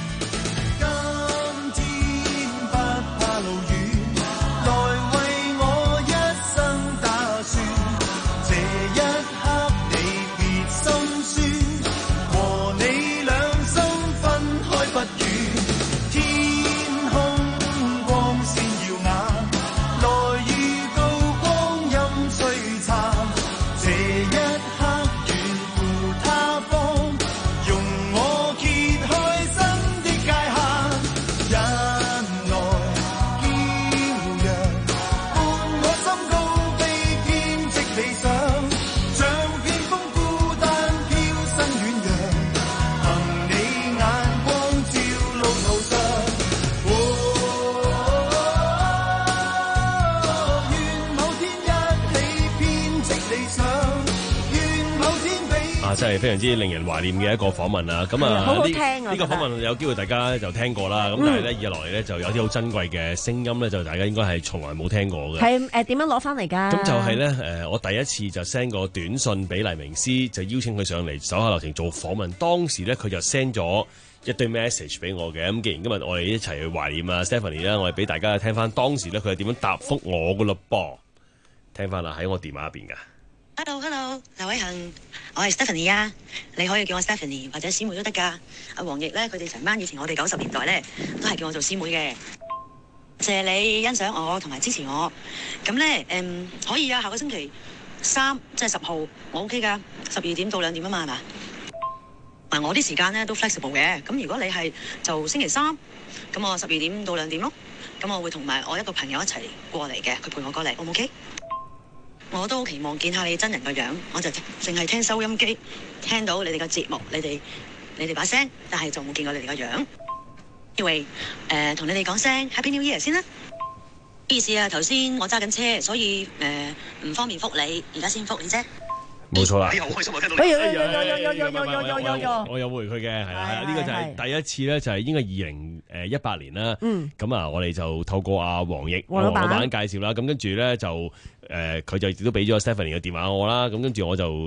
真係非常之令人懷念嘅一個訪問啊！咁啊， 好好聽啊！ 呢個訪問有機會大家就聽過啦。咁但係咧，二來咧就有啲好珍貴嘅聲音咧，就大家應該係從來冇聽過嘅。 係誒點樣攞翻嚟㗎？ 咁就係咧誒，我第一次就 send 個短信俾黎明詩，就邀請佢上嚟手下留情做訪問。當時咧佢就 send 咗一堆 message 俾我嘅。咁既然今日我哋一齊去懷念啊 Stephanie 啦，我哋俾大家聽翻當時咧佢係點樣答覆我㗎咯噃。聽翻啦，喺我電話入邊㗎。 Hello，Hello， 劉偉恒，我係 Stephanie 啊，你可以叫我 Stephanie 或者師妹都得㗎。阿黃奕咧，佢哋成班以前我哋九十年代咧，都係叫我做師妹嘅。謝你欣賞我同埋支持我，咁咧誒可以啊，下個星期三即係十號，我 OK 㗎，十二點到兩點啊嘛，係嘛？嗱，我啲時間咧都 flexible 嘅，咁如果你係就星期三，咁我十二點到兩點咯，咁我會同埋我一個朋友一齊過嚟嘅，佢陪我過嚟 ，O 唔 OK？我都好期望見下你真人個樣，我就淨係聽收音機，聽到你哋個節目，你哋你哋把聲，但係就冇見過你哋個樣。Anyway，誒同你哋講聲 Happy New Year 先啦。意思啊，頭先我揸緊車，所以誒唔方便覆你，而家先覆你啫。 冇錯啦！ 哎呀，好開心我聽到你。 哎呀呀呀呀呀呀呀呀呀呀！ 我有回佢嘅，係啦，呢個就係第一次咧，就係應該二零誒一八年啦。 嗯。 咁啊，我哋就透過阿黃奕黃老闆介紹啦，咁跟住咧就誒佢就亦都俾咗 Stephanie 嘅電話我啦，咁跟住我就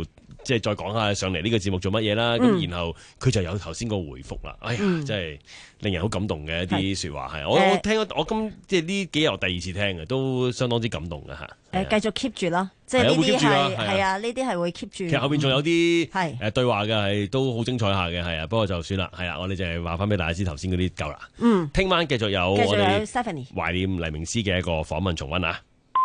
即係再講下上嚟呢個節目做乜嘢啦。咁、 嗯、 然後佢就有頭先個回覆啦。哎呀， 嗯、 真係令人好感動嘅一啲説話係。我呃、 我聽我今即係呢幾日我第二次聽嘅，都相當之感動嘅嚇。 誒，繼續 keep 住啦，即係呢啲係係啊，呢啲係會 keep 住。 其實後邊仲有啲係誒對話嘅，係都好精彩下嘅，係啊。不過就算啦，係啊，我哋就係話翻俾大家知頭先嗰啲夠啦。 嗯， 聽晚繼續有繼續有我哋 Stephanie 懷念黎明詩嘅一個訪問重溫啊！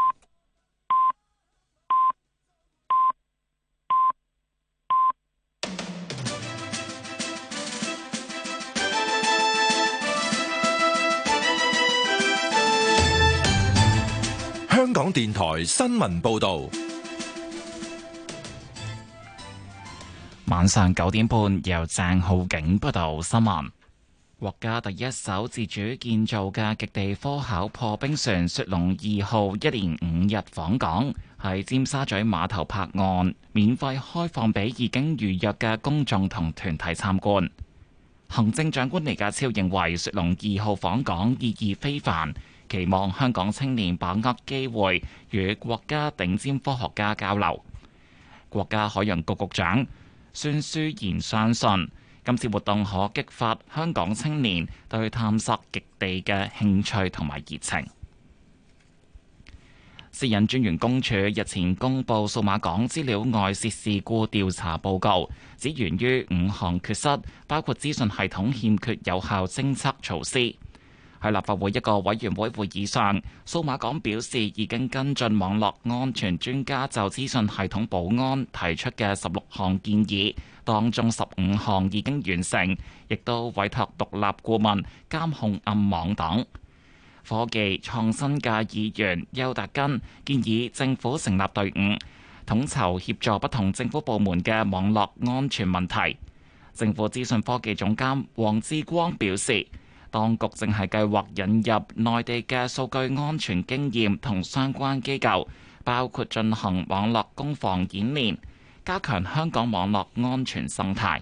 香港電台新聞報道， 晚上九點半由鄭浩景報道新聞。國家第一艘自主建造嘅極地科考破冰船雪龍二號一連五日訪港，喺尖沙咀碼頭泊岸，免費開放俾已經預約嘅公眾同團體參觀。行政長官李家超認為雪龍二號訪港意義非凡，期望香港青年把握機會與國家頂尖科學家交流。國家海洋局局長孫舒賢相信，今次活動可激發香港青年對探索極地嘅興趣同埋熱情。私隱專員公署日前公布數碼港資料外泄事故調查報告，指源於五項缺失，包括資訊系統欠缺有效偵測措施。喺立法會一個委員會會議上，數碼港表示已經跟進網絡安全專家就資訊系統保安提出嘅十六項建議，當中十五項已經完成，亦都委託獨立顧問監控暗網等。科技創新界議員邱達根建議政府成立隊伍，統籌協助不同政府部門嘅網絡安全問題。政府資訊科技總監黃志光表示，當局正係計劃引入內地嘅數據安全經驗同相關機構，包括進行網絡攻防演練，加強香港網絡安全生態。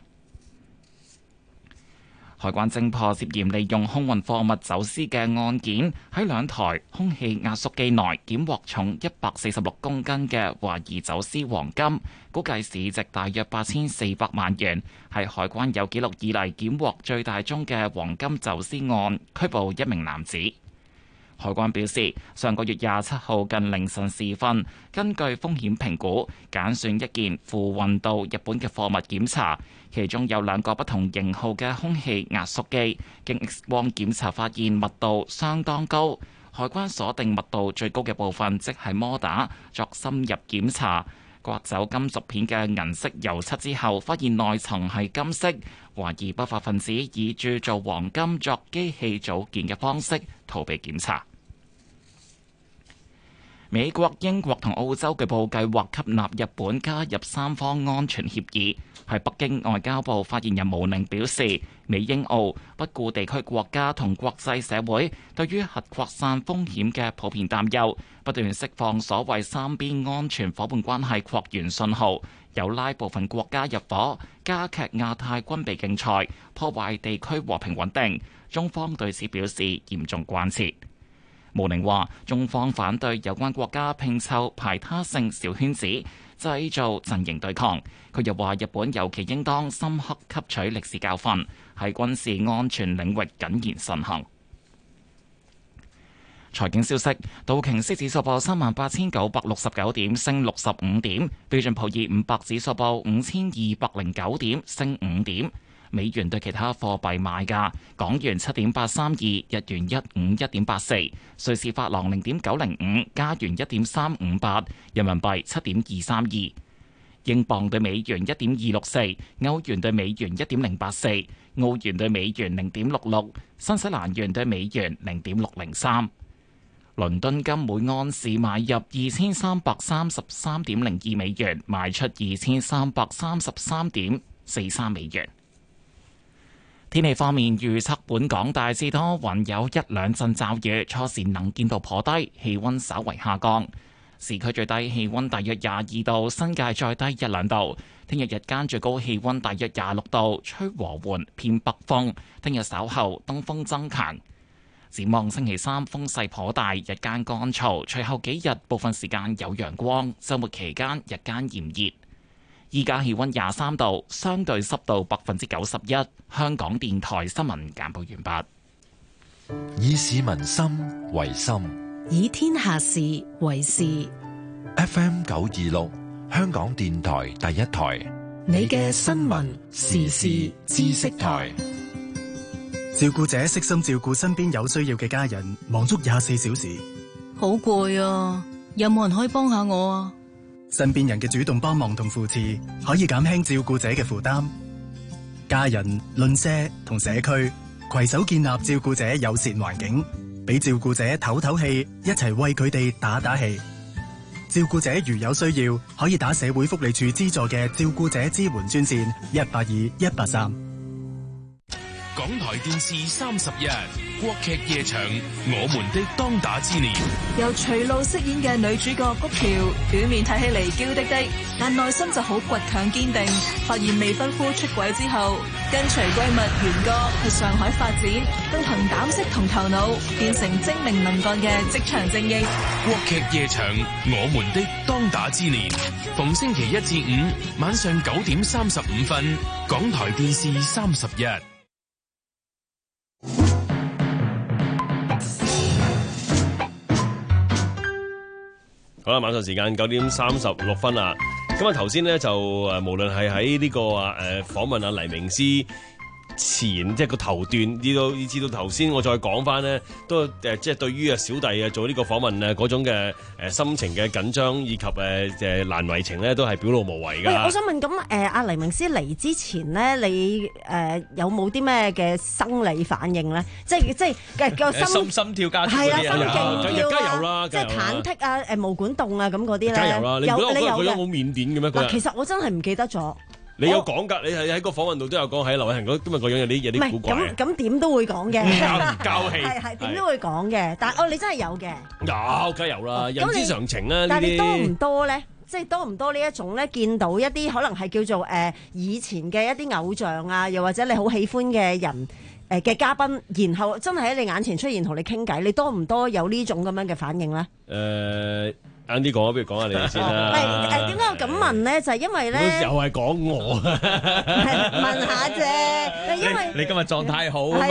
海關偵破涉嫌利用空運貨物走私嘅案件，喺兩台空氣壓縮機內檢獲重一百四十六公斤嘅懷疑走私黃金，估計市值大約八千四百萬元，係海關有紀錄以嚟檢獲最大宗嘅黃金走私案，拘捕一名男子。海關表示，上個月廿七號近凌晨時分，根據風險評估，揀選一件附運到日本嘅貨物檢查，其中有兩個不同型號嘅空氣壓縮機，經 X 光檢查發現密度相當高。海關鎖定密度最高嘅部分，即係摩打，作深入檢查。刮走金屬片嘅銀色油漆之後，發現內層係金色，懷疑不法分子以鑄造黃金作機器組件嘅方式逃避檢查。美國、英國同澳洲據報計劃吸納日本加入三方安全協議。喺北京，外交部發言人毛寧表示，美英澳不顧地區國家同國際社會對於核擴散風險嘅普遍擔憂，不斷釋放所謂三邊安全夥伴關係擴員信號，有拉部分國家入伙，加劇亞太軍備競賽，破壞地區和平穩定。中方對此表示嚴重關切。毛寧話：中方反對有關國家拼湊排他性小圈子，製造陣營對抗。佢又話：日本尤其應當深刻吸取歷史教訓，喺軍事安全領域謹言慎行。財經消息：道瓊斯指數報三萬八千九百六十九點，升六十五點；標準普爾五百指數報五千二百零九點，升五點。美元對其他貨幣賣價：港元七點八三二，日元一五一點八四，瑞士法郎零點九零五，加元一點三五八，人民幣七點二三二，英鎊對美元一點二六四，歐元對美元一點零八四，澳元對美元零點六六，新西蘭元對美元零點六零三。倫敦金每安士買入二千三百三十三點零二美元，賣出二千三百三十三點四三美元。天氣方面，預測本港大致多雲，有一兩陣驟雨，初時能見度頗低，氣溫稍為下降。市區最低氣溫大約廿二度，新界再低一兩度。聽日日間最高氣溫大約廿六度，吹和緩偏北風。聽日稍後東風增強。展望星期三風勢頗大，日間乾燥，隨後幾日部分時間有陽光，週末期間日間炎熱。 依家氣溫廿三度，相對濕度百分之九十一。香港電台新聞簡報完畢。 以市民心為心， 以天下事為事。 F M 九二六，香港電台第一台， 你嘅新聞時事知識台。 照顧者悉心照顧身邊有需要嘅家人，忙足廿四小時。 好攰啊！有冇人可以幫下我啊？ 身邊人嘅主動幫忙同扶持，可以減輕照顧者嘅負擔。家人、鄰舍同社區攜手建立照顧者友善環境，俾照顧者唞唞氣，一齊為佢哋打打氣。照顧者如有需要，可以打社會福利署資助嘅照顧者支援專線一八二一八三。 港台電視三十一國劇夜場，我們的當打之年， 由徐璐飾演嘅女主角谷橋，表面睇起嚟嬌滴滴，但內心就好倔強堅定。發現未婚夫出軌之後，跟隨閨蜜元哥去上海發展，更憑膽識同頭腦，變成精明能幹嘅職場精英。 國劇夜場，我們的當打之年，逢星期一至五晚上九點三十五分，港台電視三十一。 好啦，晚上時間九點三十六分啦。咁啊，頭先咧就誒，無論係喺呢個啊誒訪問啊黎明詩前，即係個頭段，至到以至到頭先，我再講翻咧，都誒即係對於啊小弟啊做呢個訪問啊嗰種嘅誒心情嘅緊張以及誒誒難為情咧，都係表露無遺㗎。 喂，我想問咁誒，阿黎明詩嚟之前咧，你誒、呃、有冇啲咩嘅生理反應咧？即係即係嘅個心心心跳加速係啦，心嗰啲勁跳梗係有啦啊，即係梗係有啦忐忑啊，誒毛管動啊咁嗰啲咧， 梗係有啦，你唔覺得我你有嘅覺得佢好腼腆嘅咩？ 嗱，其實我真係唔記得咗。 你有講㗎，你係喺個訪問度都有講，喺劉偉恒嗰今日個樣有啲有啲古怪。 唔係咁咁點都會講嘅， 交交氣係係點都會講嘅。但哦，你真係有嘅， 有梗係有啦，人之常情啦。 但係你多唔呢多咧？即係多唔多呢一種咧？見到一啲可能係叫做誒、呃、以前嘅一啲偶像啊，又或者你好喜歡嘅人誒嘅嘉賓，然後真係喺你眼前出現同你傾偈，你多唔多有呢種咁樣嘅反應咧？ 誒。晏啲講，不如講下你先啦。 係誒，點解我咁問咧？就係因為咧， 又係講我， 問下啫。因為你你今日狀態好啊嘛，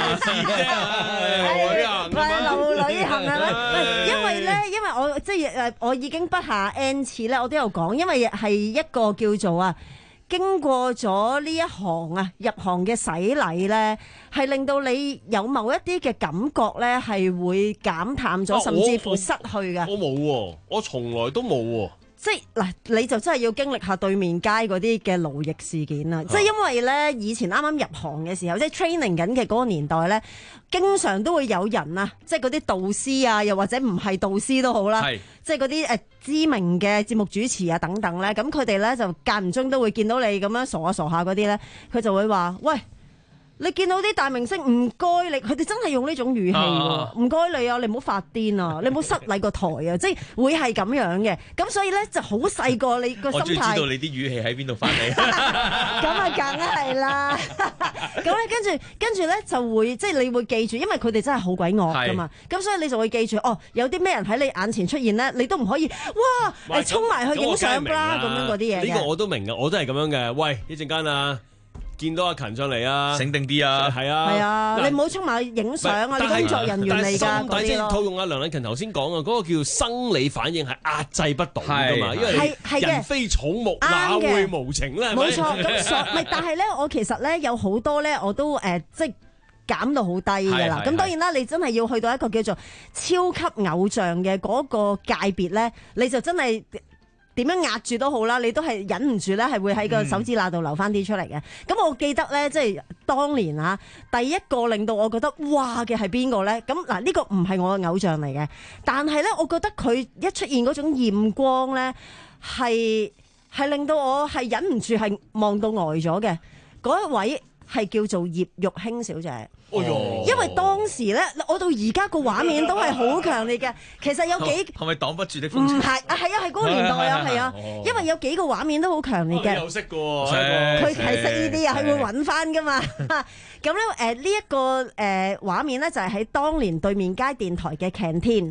旅行，係路旅行係咪？因為咧，因為我即係誒，我已經不下 N 次咧，我都有講，因為係一個叫做啊。經過咗呢一行啊，入行嘅洗禮咧，係令到你有某一啲嘅感覺咧，係會減淡咗，甚至乎失去嘅。 我冇喎，我從來都冇喎。 即係嗱，你就真係要經歷下對面街嗰啲嘅勞役事件啦。即係因為咧，以前啱啱入行嘅時候，即係 training 緊嘅嗰個年代咧，經常都會有人啊，即係嗰啲導師啊，又或者唔係導師都好啦，即係嗰啲誒知名嘅節目主持啊等等咧，咁佢哋咧就間唔中都會見到你咁樣傻下傻下嗰啲咧，佢就會話：喂！你見到啲大明星唔該你，佢哋真係用呢種語氣喎，唔該你啊，你唔好發癲啊，你唔好失禮個台啊，即係會係咁樣嘅。咁所以咧就好細個你個心態。 我最知道你啲語氣喺邊度翻嚟。 咁啊，梗係啦。咁咧跟住跟住咧就會即係你會記住，因為佢哋真係好鬼惡噶嘛。咁所以你就會記住，哦，有啲咩人喺你眼前出現咧，你都唔可以哇誒衝埋去影相啦咁樣嗰啲嘢。 呢個我都明㗎，我都係咁樣嘅。喂，一陣間啊！見到阿勤上嚟啊， 醒定啲啊， 係啊， 係啊，你唔好衝埋去影相啊，你工作人員嚟㗎嗰啲咯。 套用阿梁禮勤頭先講啊，嗰個叫生理反應係壓制不到㗎嘛，因為人非草木，哪會無情咧？ 冇錯，咁所咪但係咧，我其實咧有好多咧，我都誒即係減到好低㗎啦。咁當然啦，你真係要去到一個叫做超級偶像嘅嗰個界別咧，你就真係。點樣壓住都好啦，你都係忍唔住咧，係會喺個手指罅度流翻啲出嚟嘅。咁、嗯、我記得咧，即係當年啊，第一個令到我覺得哇嘅係邊個咧？咁嗱，呢個唔係我嘅偶像嚟嘅，但係咧，我覺得佢一出現嗰種豔光咧，係係令到我係忍唔住係望到呆咗嘅。嗰一位係叫做葉玉卿小姐。 哦、 因為當時咧，我到而家個畫面都係好強烈嘅。其實有幾係咪擋不住的風？ 唔係啊，係啊，係嗰個年代啊，係啊。因為有幾個畫面都好強烈嘅。 有識嘅喎， 佢係識呢啲啊，係會揾翻噶嘛。咁咧誒呢一個誒畫面咧就係喺當年對面街電台嘅 canteen。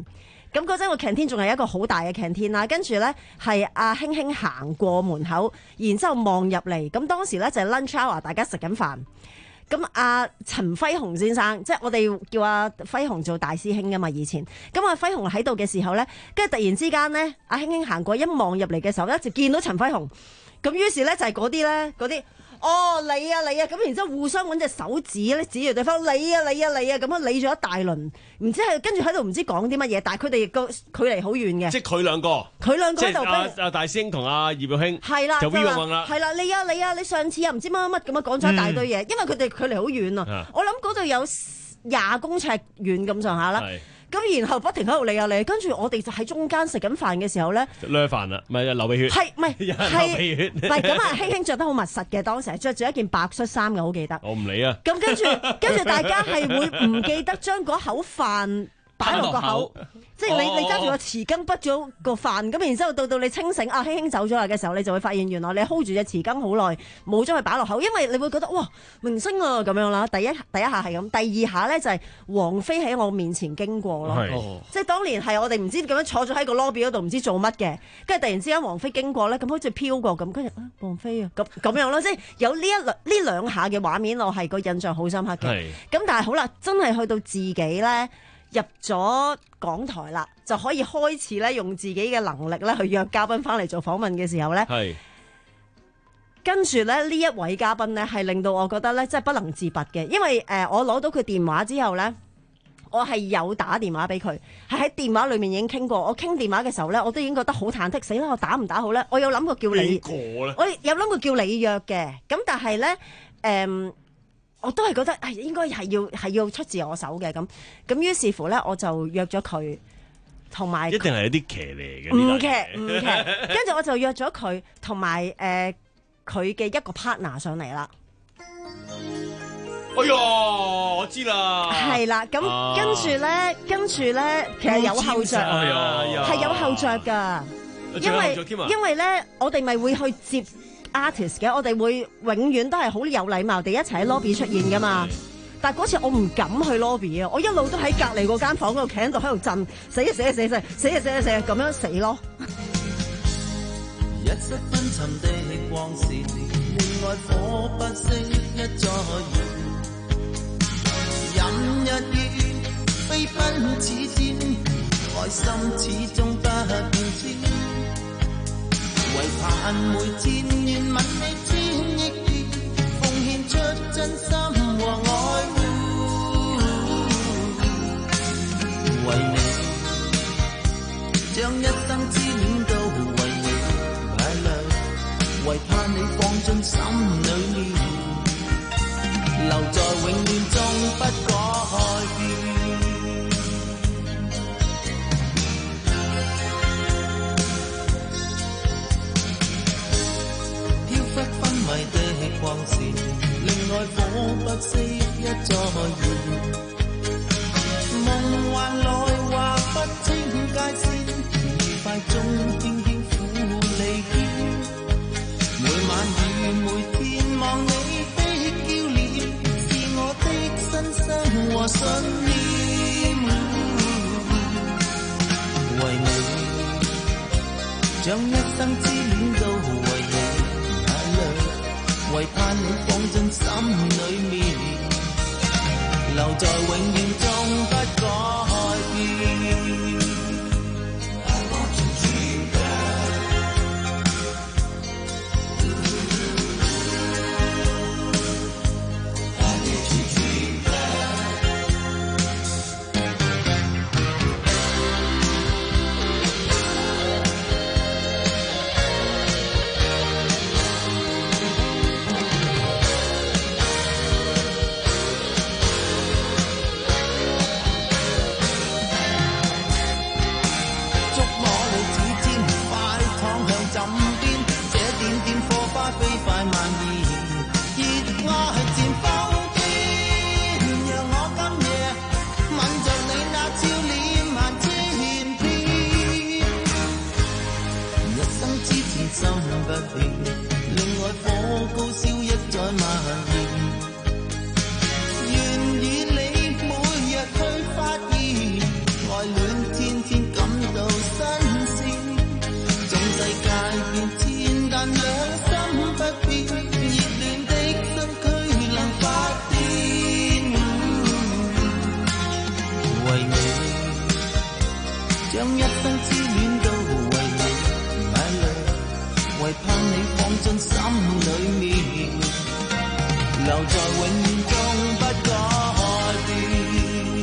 咁嗰陣個 canteen 仲係一個好大嘅 canteen 啦，跟住咧係阿興興行過門口，然之後望入嚟，咁當時咧就係 lunch hour，大家食緊飯。咁阿陳輝雄先生，即係我哋叫阿輝雄做大師兄噶嘛，以前。咁阿輝雄喺度嘅時候咧，跟住突然之間咧，阿興興行過一望入嚟嘅時候咧，就見到陳輝雄。咁於是咧就係嗰啲咧，嗰啲。哦，你啊你啊，咁然之後互相揾隻手指咧指住對方，你啊你啊你啊，咁樣理咗一大輪，唔知係跟住喺度唔知講啲乜嘢，但係佢哋個距離好遠嘅。 即係佢兩個， 佢兩個喺度。 阿阿大師兄同阿葉玉卿係啦， 就 V 運啦。 係啦，你啊你啊，你上次啊唔知乜乜乜咁樣講咗一大堆嘢，因為佢哋距離好遠啊。我諗嗰度有廿公尺遠咁上下啦。咁然後不停喺度理啊理，跟住我哋就喺中間食緊飯嘅時候咧， 掠飯啦，唔係流鼻血， 係唔係係流鼻血， 唔係咁啊！興興着得好密實嘅，當時着住一件白恤衫嘅，好記得。 我唔理啊。 咁跟住跟住大家係會唔記得將嗰口飯擺落個口，即係你你揸住個匙羹滗咗個飯，咁然之後到到你清醒啊，興興走咗啦嘅時候，你就會發現原來你 hold 住隻匙羹好耐，冇將佢擺落口，因為你會覺得哇明星啊咁樣啦。第一第一下係咁，第二下咧就係王菲喺我面前經過咯，即係當年係我哋唔知咁樣坐咗喺個 lobby 嗰度唔知做乜嘅，跟住突然之間王菲經過咧，咁好似飄過咁，跟住啊王菲啊咁咁樣咯，即係有呢一兩呢兩下嘅畫面，我係個印象好深刻嘅。咁但係好啦，真係去到自己咧。入咗港台啦，就可以開始咧用自己嘅能力咧去約嘉賓翻嚟做訪問嘅時候咧，係跟住咧呢一位嘉賓咧係令到我覺得咧真係不能自拔嘅，因為誒、呃、我攞到佢電話之後咧，我係有打電話俾佢，係喺電話裏面已經傾過。我傾電話嘅時候咧，我都已經覺得好忐忑，死啦！我打唔打好咧？我有諗過叫你，我有諗過叫你約嘅，咁但係咧誒。呃我都係覺得係應該係要係要出自我手嘅咁，咁於是乎咧我就約咗佢，同埋一定係有啲騎呢嘅， 唔騎唔騎，跟住我就約咗佢同埋誒佢嘅一個 partner 上嚟啦。 哎呀，我知啦， 係啦，咁、啊、跟住咧，跟住咧，其實有後着，係有後着㗎，因為因為咧，我哋咪會去接artist 嘅，我哋會永遠都係好有禮貌地一齊喺 lobby 出現噶嘛。但係嗰次我唔敢去 lobby 啊，我一路都喺隔離嗰間房嗰度企喺度喺度震，死啊死啊死啊死啊死啊死啊死啊咁樣死咯。 一室昏沉的光線，令愛火不息一再燃，任日月飛奔似箭，愛心始終不變遷。為盼每天願吻你千億遍，奉獻出真心和愛護。為你將一生之戀都為你擺亮，為盼你放進心裏面，留在永遠中不改變。的光線令愛火不息一再燃，夢幻內劃不清界線，愉快中輕輕撫你肩，每晚與每天望你的嬌臉，是我的身心和信念。為你將一生之戀都為你為盼你放進心裏面，留在永遠中不改變。願與你每日去發現，愛戀天天感變遷，但兩心不變，熱戀的身軀能發癲。為你將一生之戀都為你眼淚，為盼你放進心裏面，留在永遠中不改變。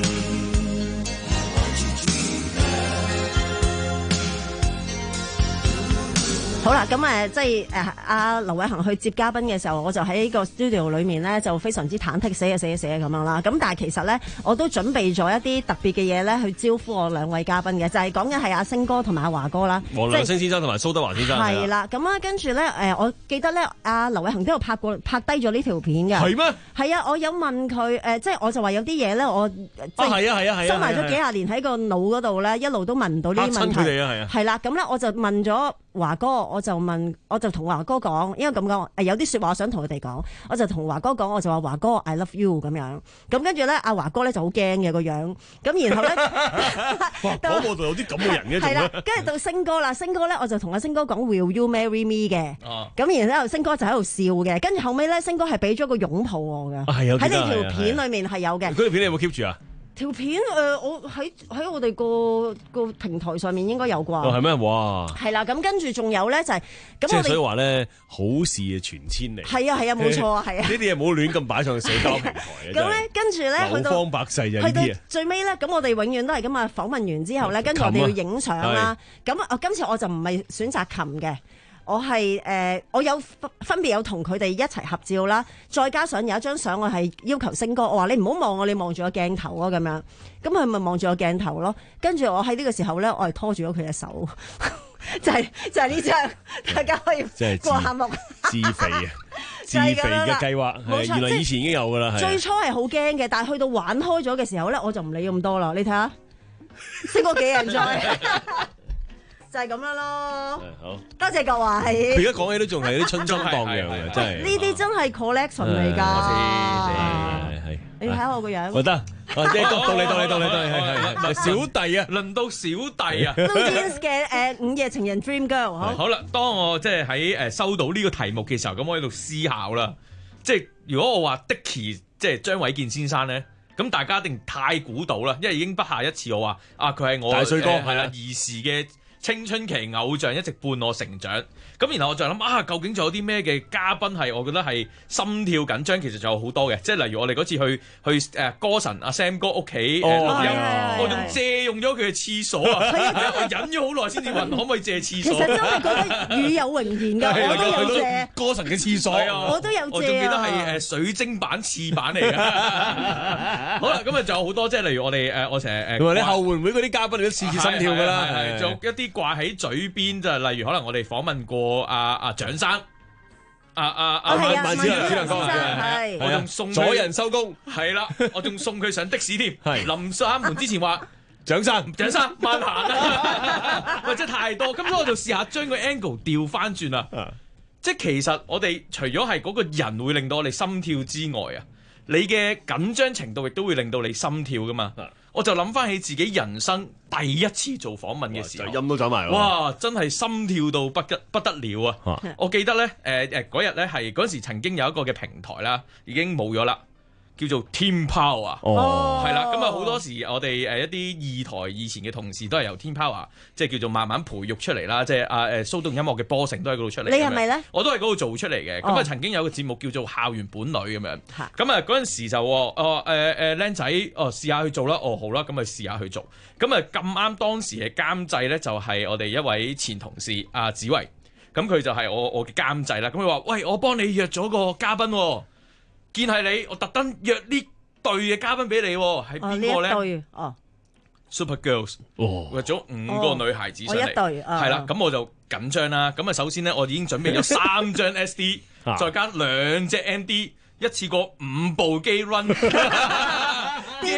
好啦，咁誒，即係誒阿劉偉恒去接嘉賓嘅時候，我就喺個 studio 裏面咧，就非常之忐忑，寫啊寫啊寫咁樣啦。咁但係其實咧，我都準備咗一啲特別嘅嘢咧，去招呼我兩位嘉賓嘅，就係講緊係阿星哥同埋阿華哥啦。 黃良星先生同埋蘇德華先生。 係啦，咁啊，跟住咧誒，我記得咧，阿劉偉恒都有拍過拍低咗呢條片嘅。 係咩？ 係啊，我有問佢誒，即係我就話有啲嘢咧，我即係啊係啊係啊， 收埋咗幾廿年喺個腦嗰度咧，一路都問唔到呢啲問題。 嚇親佢哋啊係啊。 係啦，咁咧我就問咗華哥，我就問，我就同華哥講，因為咁講，誒有啲説話我想同佢哋講，我就同華哥講，我就話華哥 I love you 咁樣，咁跟住咧阿華哥咧就好驚嘅個樣，咁然後咧， 嗰個度有啲咁嘅人嘅， 係啦，跟住到星哥啦，星哥咧我就同阿星哥講 Will you marry me 嘅，咁然之後星哥就喺度笑嘅，跟住後尾咧星哥係俾咗個擁抱我嘅，喺呢條片裡面係有嘅。 嗰條片你有冇 keep 住啊？ 條片誒、呃，我喺喺我哋個個平台上面應該有啩。 哦，係咩？哇！ 係啦，咁跟住仲有咧就係、是、咁，我哋所以話咧，好事啊傳千里。 係啊係啊，冇錯啊，係啊。 呢啲嘢冇亂咁擺上社交平台啊。 咁咧，跟住咧去到流芳百世就呢啲啊。 最尾咧，咁我哋永遠都係咁啊！訪問完之後咧，跟住我哋要影相啦。咁啊，今次我就唔係選擇琴嘅。我係誒、呃，我有分別有同佢哋一齊合照啦，再加上有一張相，我係要求星哥，我話你唔好望我，你望住個鏡頭啊咁樣，咁佢咪望住個鏡頭咯。跟住我喺呢個時候咧，我係拖住咗佢隻手，就係、是、就係呢張，大家可以過下目。 自肥啊，自肥嘅計劃，係原來以前已經有噶啦。 最初係好驚嘅，但係去到玩開咗嘅時候咧，我就唔理咁多啦。你睇下，星哥幾人在？就係咁樣咯， 好多謝各位。 佢而家講起都仲係啲春裝蕩漾嘅，真係。 呢啲真係 collection 嚟㗎。 係係。 你睇下我個樣。 我得，即係到你到你到你到你係係小弟啊， 輪到小弟啊。 Blue Jeans 嘅誒午夜情人 Dream Girl。好。 好啦，當我即係喺誒收到呢個題目嘅時候，咁我喺度思考啦。即係如果我話 Dicky 即係張衛健先生咧。咁大家一定太估到啦，因為已經不下一次我話啊，佢係我大帥哥係啦兒時嘅青春期偶像，一直伴我成長。咁然後我就諗啊，究竟仲有啲咩嘅嘉賓係我覺得係心跳緊張？其實仲有好多嘅，即係例如我哋嗰次去去誒歌神阿 Sam 哥屋企錄音，我仲借用咗佢嘅廁所啊！我忍咗好耐先至問可唔可以借廁所。 其實真係覺得與有榮焉㗎，我都有借歌神嘅廁所， 我都有借。 我仲記得係誒水晶版次版嚟㗎。好啦，咁啊仲有好多，即係例如我哋誒我成日誒， 同埋你後援會嗰啲嘉賓你都次次心跳㗎啦， 係仲有一啲掛喺嘴邊，就係例如可能我哋訪問過。阿阿蔣生，阿阿阿萬萬子良子良哥，我仲送阻人收工， 係啦，我仲送佢上的士添。臨閂門之前話， 蔣生， 蔣生慢行啊！喂，真係太多，咁所以我就試下將個 angle 調翻轉啦。即係其實我哋除咗係嗰個人會令到我哋心跳之外啊，你嘅緊張程度亦都會令到你心跳噶嘛。我就諗翻起自己人生第一次做訪問嘅時候， 音都走埋。 哇！真係心跳到不得不得了啊！啊我記得咧，誒誒嗰日咧係嗰時曾經有一個嘅平台啦，已經冇咗啦，叫做 Team Power。哦，係啦，咁啊好多時我哋誒一啲二台以前嘅同事都係由 Team Power 即係叫做慢慢培育出嚟啦，即係啊誒騷動音樂嘅波成都喺嗰度出嚟。 你係咪咧？ 我都係嗰度做出嚟嘅。咁啊、哦、曾經有個節目叫做校園本女咁樣。咁啊嗰陣時就哦誒誒僆仔哦試下去做啦，哦好啦，咁咪試下去做。咁啊咁啱當時嘅監製咧就係我哋一位前同事阿子維，咁佢就係我我嘅監製啦。咁佢話：喂，我幫你約咗個嘉賓喎。見係你，我特登約呢隊嘅嘉賓俾你，係邊個咧？哦 ，Super Girls，哦，約咗五個女孩子上嚟，係啦，咁我就緊張啦。咁啊，首先咧，我已經準備咗三張 S D， 再加兩隻 M D，一次過五部機 run。 電腦一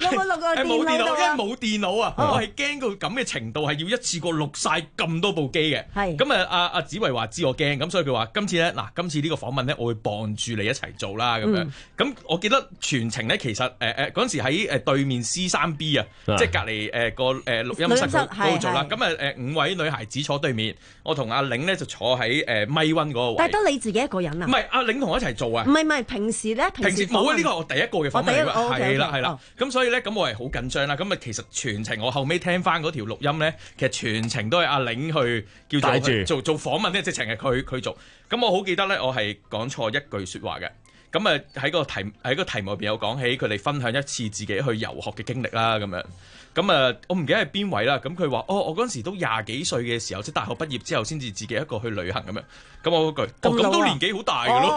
有冇錄過電腦？ 冇電腦，因為冇電腦啊， 哦我係驚到咁嘅程度，係要一次過錄晒咁多部機嘅。 係咁啊，阿阿子維話知我驚，咁所以佢話今次咧，嗱，今次呢個訪問咧，我會傍住你一齊做啦，咁樣。 嗯咁我記得全程咧，其實誒誒嗰陣時喺誒對面 C 三 B 啊， 啊即係隔離誒個誒錄音室錄音室嗰度做啦。 係咁啊誒五位女孩子坐對面，我同阿玲咧就坐喺誒咪溫嗰個位。 但係得你自己一個人啊？ 唔係阿玲同我一齊做啊唔。係唔係，平時咧平時冇啊！呢個係我第一個嘅訪問嚟㗎， 哦第一個係啦 OK，OK， 係啦哦。 咁所以咧，咁我係好緊張啦。咁啊，其實全程我後尾聽翻嗰條錄音咧，其實全程都係阿玲去叫做帶住做做訪問咧，直情係佢佢做。咁我好記得咧，我係講錯一句説話嘅。咁啊喺個題喺個題目入邊有講起佢哋分享一次自己去遊學嘅經歷啦，咁樣。咁啊，我唔記得係邊位啦。咁佢話：哦，我嗰陣時都廿幾歲嘅時候，即係大學畢業之後先至自己一個去旅行咁樣。咁我嗰句，哦，咁都年紀好大㗎咯。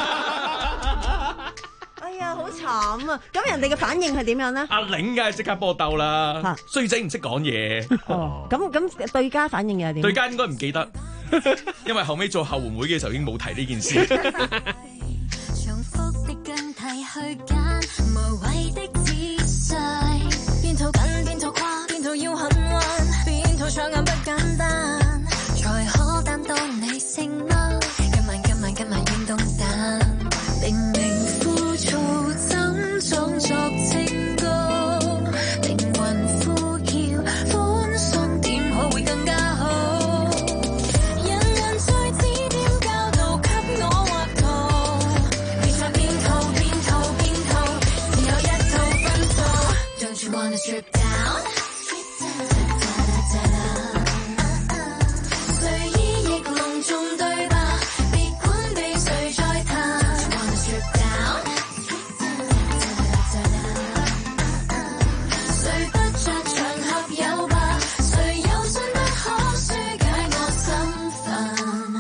哎呀，好慘啊！咁人哋嘅反應係點樣咧？ 阿玲梗係即刻幫我鬥啦，衰仔唔識講嘢。 哦，咁咁對家反應又係點？ 對家應該唔記得，因為後尾做後援會嘅時候已經冇提呢件事。 重複的跟題去揀，無謂的姿勢，邊套緊邊套跨，邊套要很彎，邊套搶眼不簡單，才可擔當你性嗎？今晚今晚今晚應動彈，明明枯燥怎裝作清高，靈魂呼叫歡送點可會更加好？人人在指點教導給我畫圖，別再變套變套變套，只有一套分數。Don't you wanna strip down？睡衣亦隆重對吧？別管被誰在彈。Don't you wanna strip down？誰不着場合有吧？誰有信不可疏解我心煩？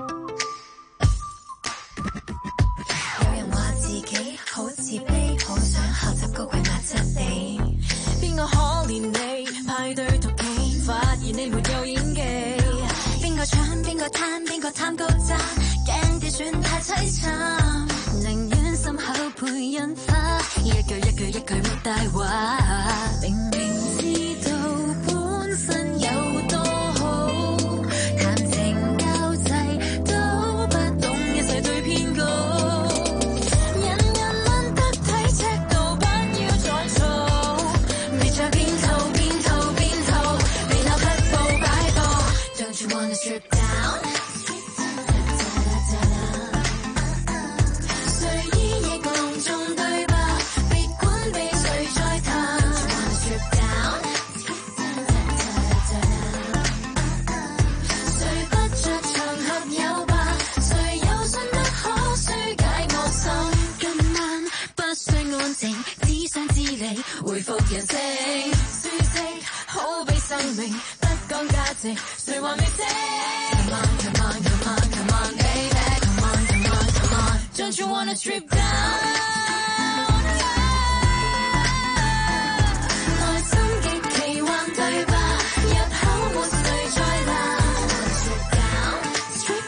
有人話自己好自卑，好想學習高貴物質地。邊個可憐你派對妒忌，發現你沒有演技。邊個搶邊個貪邊個貪高讚，驚跌選太凄慘。寧願心口配印花，一句一句一句沒大話。明明知道本身有多好，談情交際都不懂一世對偏高。人人問得體尺度，不要再嘈，別再變套變套變套，被鬧不報擺佈。Don't you wanna strip down？睡衣亦隆重對吧？別管被誰在彈。Don't you wanna strip down？誰不着場合有吧？誰有信不可疏解我心？今晚不需安靜，只想知你回復人性。舒適好比生命，不講價值，誰還未識？Come on, come on, come on, come on, baby, come on, come on, come on. Don't you wanna strip down？內心極奇幻對吧？入口沒誰在攔。Strip down, strip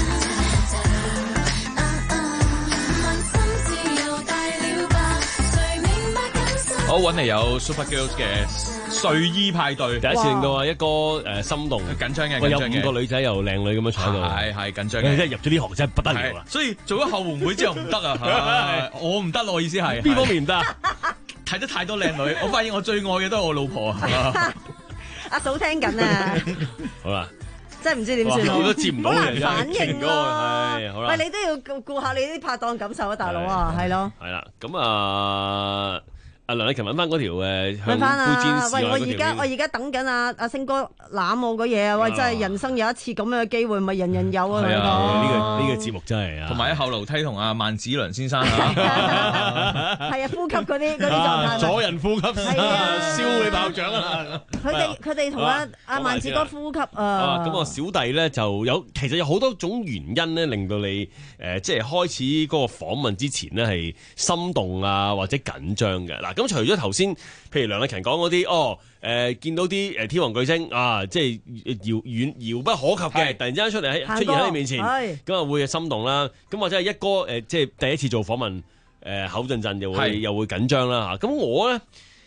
down，問心自由大了吧？誰明白感受？ 我揾嚟有 Super Girls 嘅睡衣派對， 第一次令到阿一哥誒心動， 緊張嘅， 喂有緊張嘅五個女仔又靚女咁樣坐喺度， 係係緊張嘅， 即係入咗呢行真係不得了啦。 所以做咗後援會之後唔得啊，係我唔得咯，我意思係邊方面唔得？ 睇得太多靚女，我發現我最愛嘅都係我老婆啊。 阿嫂聽緊啊， 好啦， 真係唔知點算好， 我都接唔到好人難反應咯。 係好啦， 喂，你都要顧顧下你啲拍檔感受啊，大佬啊，係咯。 係啦，咁啊。阿梁麗琴揾翻嗰條誒揾翻啊！喂，我而而家我而家等緊啊阿星哥攬我嗰嘢啊！喂，真係人生有一次咁樣嘅機會，咪人人有啊！ 係啊， 呢個呢個節目真係啊！ 同埋喺後樓梯同阿萬梓良先生啊， 係啊，呼吸嗰啲嗰啲狀態， 阻人呼吸，燒你爆掌啊！ 佢哋佢哋同阿阿萬梓哥呼吸啊！ 咁啊，小弟咧就有其實有好多種原因咧，令到你誒即係開始嗰個訪問之前呢，係心動啊或者緊張嘅嗱。咁除咗頭先，譬如梁麗琴講嗰啲，哦，誒、呃、見到啲誒天王巨星啊，即係遙遠遙不可及嘅，突然之間出嚟喺出現喺你面前，咁啊會心動啦。咁或者係一哥誒、呃，即係第一次做訪問，誒、呃、口震震又會又會緊張啦嚇。咁我咧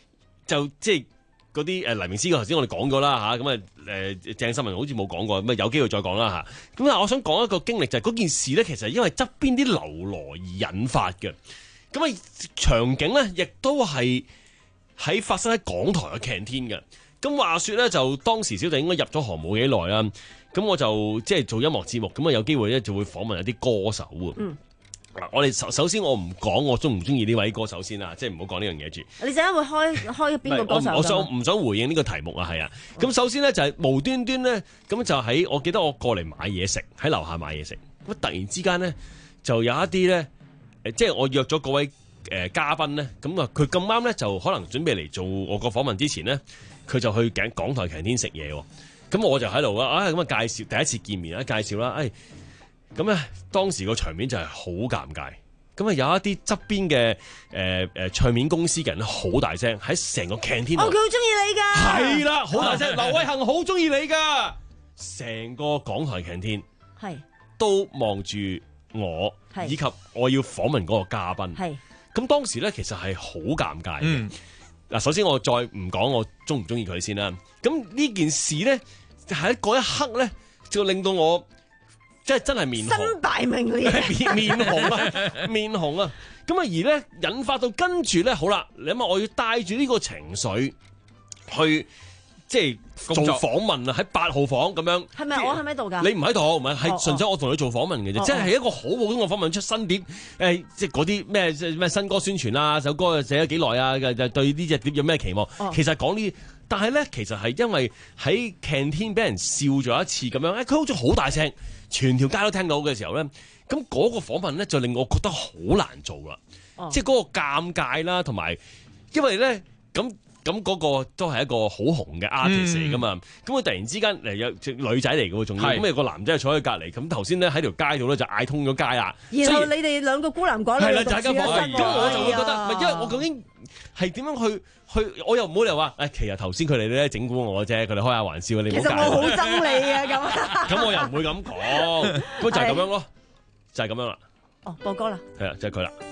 就即係嗰啲誒黎明詩頭先我哋講咗啦嚇，咁啊誒鄭秀文好似冇講過，咁啊有機會再講啦嚇。咁啊，我想講一個經歷就係、是、嗰件事咧，其實係因為側邊啲流羅而引發嘅。咁啊場景咧，亦都係喺發生喺港台嘅 canteen 嘅。咁話說咧，就當時小弟應該入咗行冇幾耐啦。咁我就即係做音樂節目，咁啊有機會咧就會訪問一啲歌手啊。嗯。嗱，我哋首首先我唔講我中唔中意呢位歌手先啦，即係唔好講呢樣嘢住。 你陣間會開開邊個歌手？ 我我想唔想回應呢個題目啊？係啊。咁首先咧就係無端端咧，咁就喺我記得我過嚟買嘢食，喺樓下買嘢食。咁突然之間咧就有一啲咧，誒即係我約咗嗰位誒嘉賓咧，咁啊佢咁啱咧就可能準備嚟做我個訪問之前咧，佢就去緊港台canteen食嘢喎。咁我就喺度啊，咁啊介紹第一次見面啊，介紹啦，誒、哎。咁咧，當時個場面就係好尷尬。咁啊，有一啲側邊嘅誒誒唱片公司嘅人好大聲喺成個 canteen。 哦，佢好中意你㗎。 係啦，好大聲。劉偉恒好中意你㗎。成個港台 canteen 係都望住我，以及我要訪問嗰個嘉賓。係。咁當時咧，其實係好尷尬嘅。嗱、嗯，首先我再唔講我中唔中意佢先啦。咁呢件事咧，喺嗰一刻咧，就令到我。即係真係面紅， 身敗名裂， 面面紅啊，面紅啊！咁啊，而咧引發到跟住咧，好啦，你諗下，我要帶住呢個情緒去即係做訪問啊，喺八號房咁樣。係咪我喺咪度㗎？你唔喺度，唔係係純粹我同你做訪問嘅啫，即係係一個好普通嘅訪問，出新碟誒，即係嗰啲咩即係咩新歌宣傳啊，首歌寫咗幾耐啊，就對呢隻碟有咩期望？哦、其實講呢，但係咧，其實係因為喺 canteen 俾人笑咗一次咁樣，誒，佢好似好大聲。全條街都聽到嘅時候咧，咁嗰個訪問咧就令我覺得好難做啦，哦、即係嗰個尷尬啦，同埋因為咧咁咁嗰個都係一個好紅嘅 artist 嚟噶嘛，咁佢、嗯、突然之間嚟有女仔嚟嘅喎，仲要咁有個男仔坐喺隔離，咁頭先咧喺條街度咧就嗌通咗街啦， 然後你哋兩個孤男寡女係啦，就喺間房，咁我就會覺得，唔係因為我究竟係點樣去？去我又唔好理由話，誒其實頭先佢哋咧整蠱我啫，佢哋開下玩笑，你唔好介意。其實我好憎你啊咁。咁我又唔會咁講，咁就係咁樣咯，就係咁樣啦。 哦，播歌啦。 係啊，就係佢啦。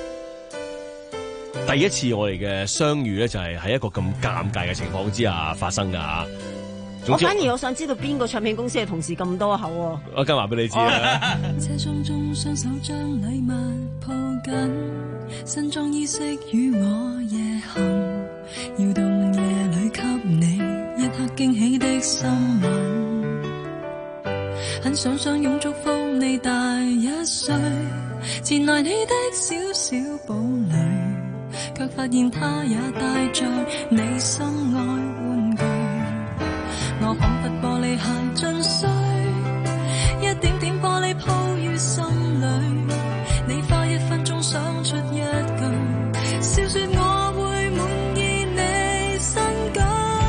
第一次我哋嘅相遇咧，就係喺一個咁尷尬嘅情況之下發生㗎嚇。 我反而我想知道邊個唱片公司嘅同事咁多口喎？ 我梗話俾你知啦。 車中中雙手將禮物抱緊，新裝衣飾與我夜行，搖動夜裏給你一刻驚喜的心吻，很想相擁祝福你大一歲，前來你的小小堡壘，卻發現他也帶着你心愛玩具。我彷彿玻璃鞋進水，一點點玻璃鋪於心裏，你花一分鐘想出一句，笑說我會滿意你新居，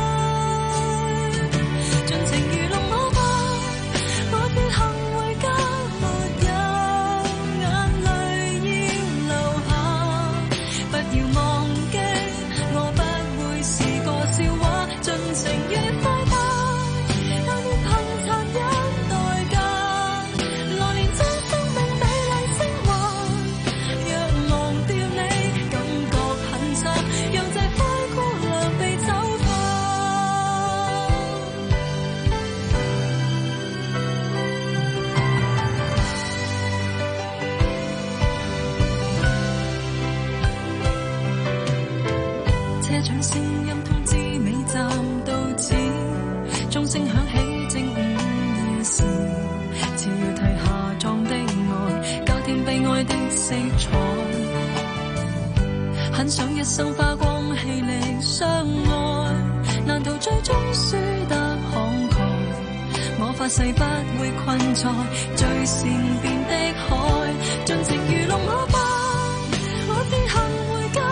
盡情愚弄我吧，我別行回家，沒有眼淚要流下，不要忘記我不會是個笑話，盡情愉快。聲音通知尾站到此，鐘聲響起正午夜時，似要替下葬的愛加添悲哀的色彩，很想一生花光氣力相愛，難道最終輸得慷慨？我發誓不會困在最善變的海，盡情愚弄我吧，我別行回家。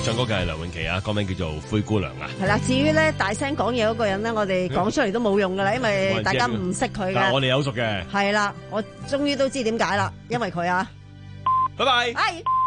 唱歌嘅係梁詠琪啊，歌名叫做《灰姑娘》啊。 係啦，至於咧大聲講嘢嗰個人咧，我哋講出嚟都冇用噶啦，因為大家唔識佢嘅。 但係我哋有熟嘅。 係啦，我終於都知點解啦，因為佢啊。 拜拜。 係。